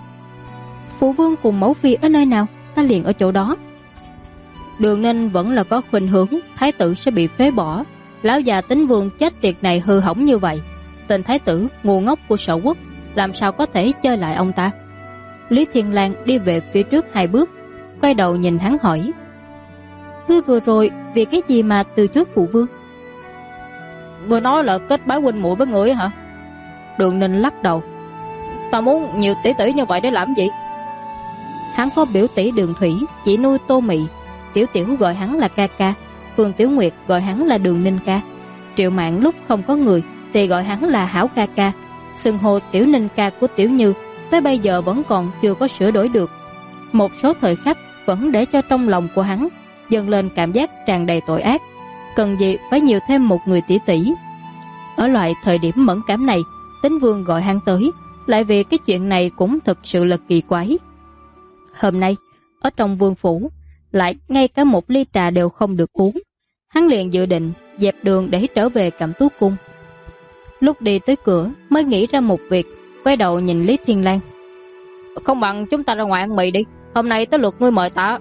Phụ vương cùng mẫu phi ở nơi nào, ta liền ở chỗ đó. Đường Ninh vẫn là có khuynh hướng thái tử sẽ bị phế bỏ. Lão già Tín Vương chết tiệt này hư hỏng như vậy, tên thái tử ngu ngốc của Sở Quốc làm sao có thể chơi lại ông ta. Lý Thiên Lang đi về phía trước 2 bước, quay đầu nhìn hắn hỏi. Ngươi vừa rồi vì cái gì mà từ chối phụ vương? Ngươi nói là kết bái huynh muội với người hả? Đường Ninh lắc đầu. Ta muốn nhiều tỷ tỷ như vậy để làm gì? Hắn có biểu tỷ Đường Thủy chỉ nuôi Tô Mị, Tiểu Tiểu gọi hắn là ca ca, Phương Tiểu Nguyệt gọi hắn là Đường Ninh ca, Triệu Mạn lúc không có người thì gọi hắn là Hảo ca ca. Xưng hô Tiểu Ninh ca của Tiểu Như tới bây giờ vẫn còn chưa có sửa đổi được. Một số thời khắc vẫn để cho trong lòng của hắn dâng lên cảm giác tràn đầy tội ác. Cần gì phải nhiều thêm một người tỷ tỷ. Ở loại thời điểm mẫn cảm này, Tính Vương gọi hắn tới lại vì cái chuyện này cũng thực sự là kỳ quái. Hôm nay ở trong vương phủ lại ngay cả một ly trà đều không được uống. Hắn liền dự định dẹp đường để trở về Cẩm Tú cung. Lúc đi tới cửa mới nghĩ ra một việc, quay đầu nhìn Lý Thiên Lang. Không bằng chúng ta ra ngoài ăn mì đi, hôm nay tới lượt ngươi mời ta.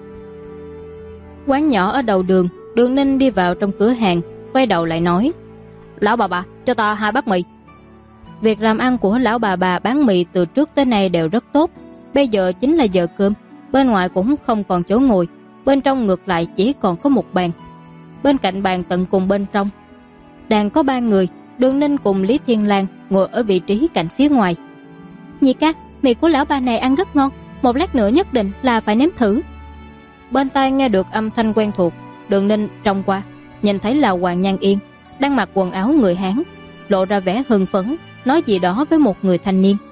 Quán nhỏ ở đầu đường, Đường Ninh đi vào trong cửa hàng, quay đầu lại nói: Lão bà, cho ta 2 bát mì. Việc làm ăn của lão bà bán mì từ trước tới nay đều rất tốt. Bây giờ chính là giờ cơm, bên ngoài cũng không còn chỗ ngồi, bên trong ngược lại chỉ còn có một bàn. Bên cạnh bàn tận cùng bên trong đang có 3 người. Đường Ninh cùng Lý Thiên Lang ngồi ở vị trí cạnh phía ngoài. Nhị ca, mì của lão bà này ăn rất ngon, một lát nữa nhất định là phải nếm thử. Bên tai nghe được âm thanh quen thuộc, Đường Ninh trông qua, nhìn thấy là Hoàng Nhan Yên đang mặc quần áo người Hán, lộ ra vẻ hưng phấn, nói gì đó với một người thanh niên.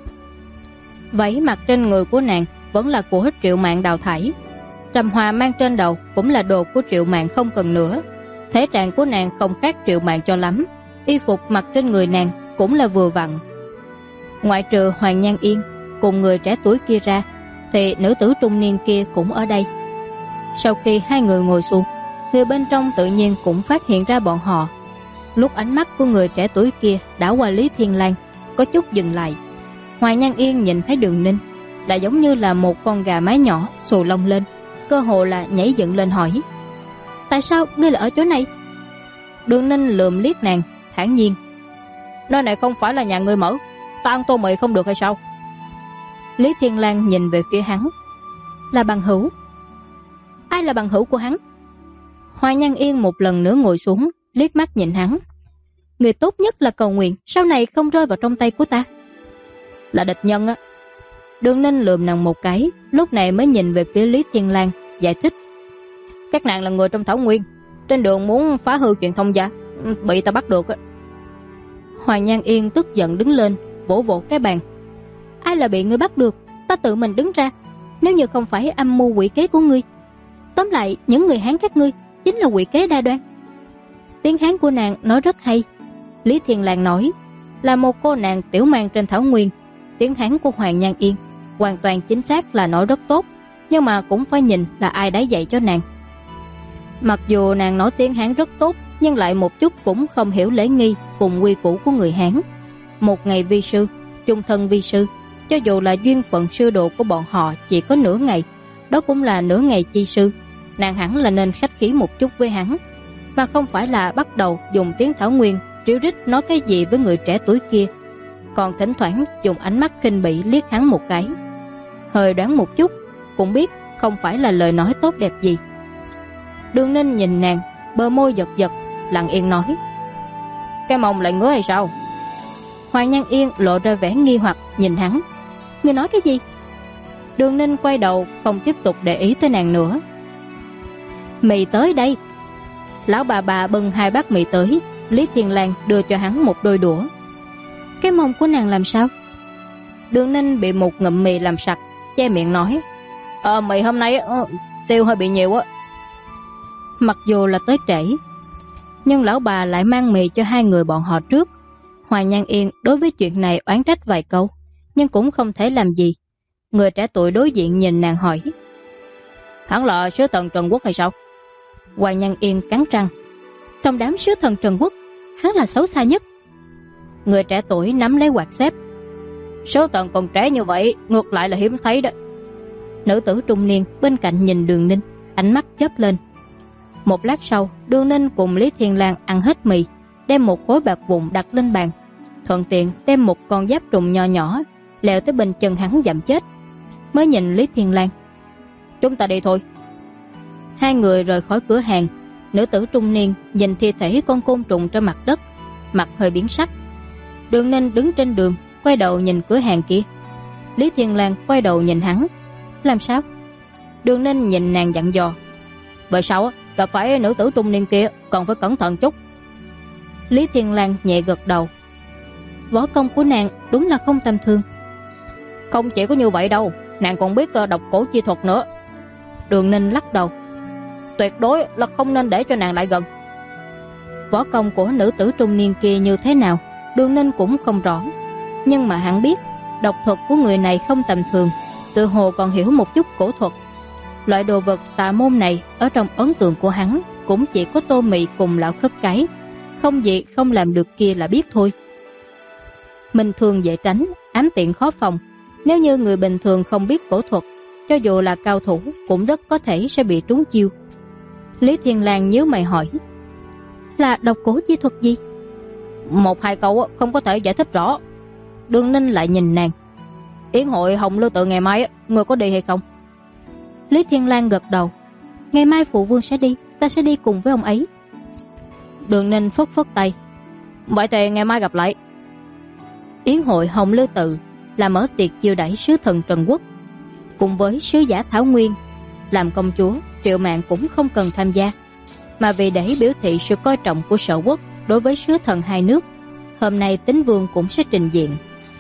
Váy mặc trên người của nàng vẫn là của Triệu Mạn đào thải, trầm hoa mang trên đầu cũng là đồ của Triệu Mạn không cần nữa. Thể trạng của nàng không khác Triệu Mạn cho lắm, y phục mặc trên người nàng cũng là vừa vặn. Ngoại trừ Hoàng Nhan Yên cùng người trẻ tuổi kia ra, thì nữ tử trung niên kia cũng ở đây. Sau khi 2 người ngồi xuống, người bên trong tự nhiên cũng phát hiện ra bọn họ. Lúc ánh mắt của người trẻ tuổi kia đảo qua Lý Thiên Lang, có chút dừng lại. Hoàng Nhan Yên nhìn thấy Đường Ninh đã giống như là một con gà mái nhỏ xù lông lên, cơ hồ là nhảy dựng lên hỏi: Tại sao ngươi lại ở chỗ này? Đường Ninh lườm liếc nàng, thản nhiên: Nơi này không phải là nhà ngươi mở, ta ăn tô mì không được hay sao? Lý Thiên Lang nhìn về phía hắn: Là bằng hữu. Ai là bằng hữu của hắn? Hoàng Nhan Yên một lần nữa ngồi xuống, liếc mắt nhìn hắn: Người tốt nhất là cầu nguyện sau này không rơi vào trong tay của ta. Là địch nhân á. Đường Ninh lườm nàng một cái, lúc này mới nhìn về phía Lý Thiên Lang, giải thích: Các nàng là người trong Thảo Nguyên, trên đường muốn phá hư chuyện thông gia, bị ta bắt được á. Hoàng Nhan Yên tức giận đứng lên, vỗ vỗ cái bàn: Ai là bị ngươi bắt được? Ta tự mình đứng ra. Nếu như không phải âm mưu quỷ kế của ngươi, tóm lại những người Hán các ngươi chính là quỷ kế đa đoan. Tiếng Hán của nàng nói rất hay. Lý Thiên Lang nói là một cô nàng tiểu mang trên Thảo Nguyên. Tiếng Hán của Hoàng Nhan Yên hoàn toàn chính xác là nói rất tốt, nhưng mà cũng phải nhìn là ai đã dạy cho nàng. Mặc dù nàng nói tiếng Hán rất tốt, nhưng lại một chút cũng không hiểu lễ nghi cùng quy củ của người Hán. Một ngày vi sư, chung thân vi sư, cho dù là duyên phận sư đồ của bọn họ chỉ có nửa ngày, đó cũng là nửa ngày chi sư. Nàng hẳn là nên khách khí một chút với hắn, mà không phải là bắt đầu dùng tiếng Thảo Nguyên ríu rít nói cái gì với người trẻ tuổi kia, còn thỉnh thoảng dùng ánh mắt khinh bỉ liếc hắn một cái. Hơi đoán một chút cũng biết không phải là lời nói tốt đẹp gì. Đường Ninh nhìn nàng, bờ môi giật giật, lặng yên nói: Cái mông lại ngứa hay sao? Hoàng Nhan Yên lộ ra vẻ nghi hoặc nhìn hắn: Ngươi nói cái gì? Đường Ninh quay đầu không tiếp tục để ý tới nàng nữa. Mì tới đây. Lão bà bưng 2 bát mì tới. Lý Thiên Lang đưa cho hắn một đôi đũa. Cái mông của nàng làm sao? Đường Ninh bị một ngụm mì làm sặc, che miệng nói: Mì hôm nay tiêu hơi bị nhiều á. Mặc dù là tới trễ, nhưng lão bà lại mang mì cho 2 người bọn họ trước. Hoàng Nhan Yên đối với chuyện này oán trách vài câu, nhưng cũng không thể làm gì. Người trẻ tuổi đối diện nhìn nàng hỏi: Hắn là sứ thần Trần Quốc hay sao? Hoàng Nhan Yên cắn răng: Trong đám sứ thần Trần Quốc, hắn là xấu xa nhất. Người trẻ tuổi nắm lấy quạt xếp: Sứ thần còn trẻ như vậy, ngược lại là hiếm thấy đó. Nữ tử trung niên bên cạnh nhìn Đường Ninh, ánh mắt chớp lên. Một lát sau, Đường Ninh cùng Lý Thiên Lang ăn hết mì, đem một khối bạc vụn đặt lên bàn, thuận tiện đem một con giáp trùng nho nhỏ leo tới bên chân hắn dặm chết. Mới nhìn Lý Thiên Lang: Chúng ta đi thôi. 2 người rời khỏi cửa hàng. Nữ tử trung niên nhìn thi thể con côn trùng trên mặt đất, mặt hơi biến sắc. Đường Ninh đứng trên đường, quay đầu nhìn cửa hàng kia. Lý Thiên Lang quay đầu nhìn hắn: Làm sao? Đường Ninh nhìn nàng dặn dò: Bởi sao gặp phải nữ tử trung niên kia còn phải cẩn thận chút. Lý Thiên Lang nhẹ gật đầu: Võ công của nàng đúng là không tầm thường. Không chỉ có như vậy đâu, nàng còn biết độc cổ chi thuật nữa. Đường Ninh lắc đầu. Tuyệt đối là không nên để cho nàng lại gần. Võ công của nữ tử trung niên kia như thế nào, Đường Ninh cũng không rõ. Nhưng mà hắn biết, độc thuật của người này không tầm thường, tự hồ còn hiểu một chút cổ thuật. Loại đồ vật tà môn này ở trong ấn tượng của hắn cũng chỉ có Tô Mị cùng lão khất cái, không gì không làm được kia là biết thôi. Mình thường dễ tránh, ám tiện khó phòng. Nếu như người bình thường không biết cổ thuật, cho dù là cao thủ cũng rất có thể sẽ bị trúng chiêu. Lý Thiên Lang nhíu mày hỏi, là độc cổ chi thuật gì? Một hai câu không có thể giải thích rõ. Đường Ninh lại nhìn nàng. Yến hội Hồng Lưu Tự ngày mai người có đi hay không? Lý Thiên Lang gật đầu. Ngày mai phụ vương sẽ đi, ta sẽ đi cùng với ông ấy. Đường Ninh phất phất tay. Vậy thì ngày mai gặp lại. Yến hội Hồng Lưu Tự là mở tiệc chiêu đãi sứ thần Trần Quốc cùng với sứ giả Thảo Nguyên. Làm công chúa, Triệu Mạn cũng không cần tham gia, mà vì để biểu thị sự coi trọng của Sở Quốc đối với sứ thần hai nước, hôm nay Tín Vương cũng sẽ trình diện.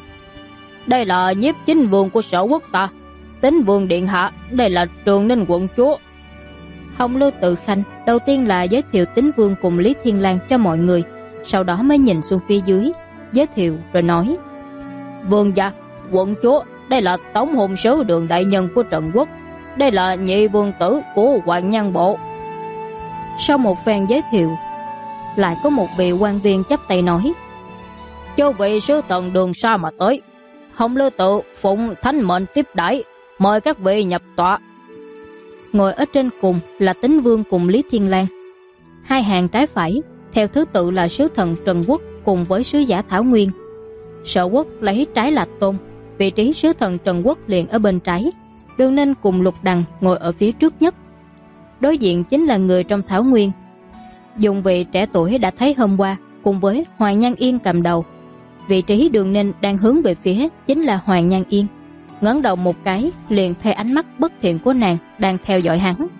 Đây là nhiếp chính vương của Sở Quốc ta, Tín Vương điện hạ. Đây là Trường Ninh quận chúa. Hồng Lưu Tự khanh đầu tiên là giới thiệu Tín Vương cùng Lý Thiên Lang cho mọi người, sau đó mới nhìn xuống phía dưới, giới thiệu rồi nói, vương gia, quận chúa, đây là tổng hôn sứ Đường đại nhân của Trần Quốc, đây là nhị vương tử của Hoàng Nhân Bộ. Sau một phen giới thiệu, lại có một vị quan viên chắp tay nói, chư vị sứ thần đường xa mà tới, Hồng Lưu Tự phụng thánh mệnh tiếp đãi, mời các vị nhập tọa. Ngồi ở trên cùng là Tín Vương cùng Lý Thiên Lang. Hai hàng trái phải theo thứ tự là sứ thần Trần Quốc cùng với sứ giả Thảo Nguyên. Sở Quốc lấy trái là Tôn, vị trí sứ thần Trần Quốc liền ở bên trái. Đường Ninh cùng Lục Đằng ngồi ở phía trước nhất. Đối diện chính là người trong Thảo Nguyên, dùng vị trẻ tuổi đã thấy hôm qua, cùng với Hoàng Nhan Yên cầm đầu. Vị trí Đường Ninh đang hướng về phía chính là Hoàng Nhan Yên. Ngẩng đầu một cái liền thấy ánh mắt bất thiện của nàng đang theo dõi hắn.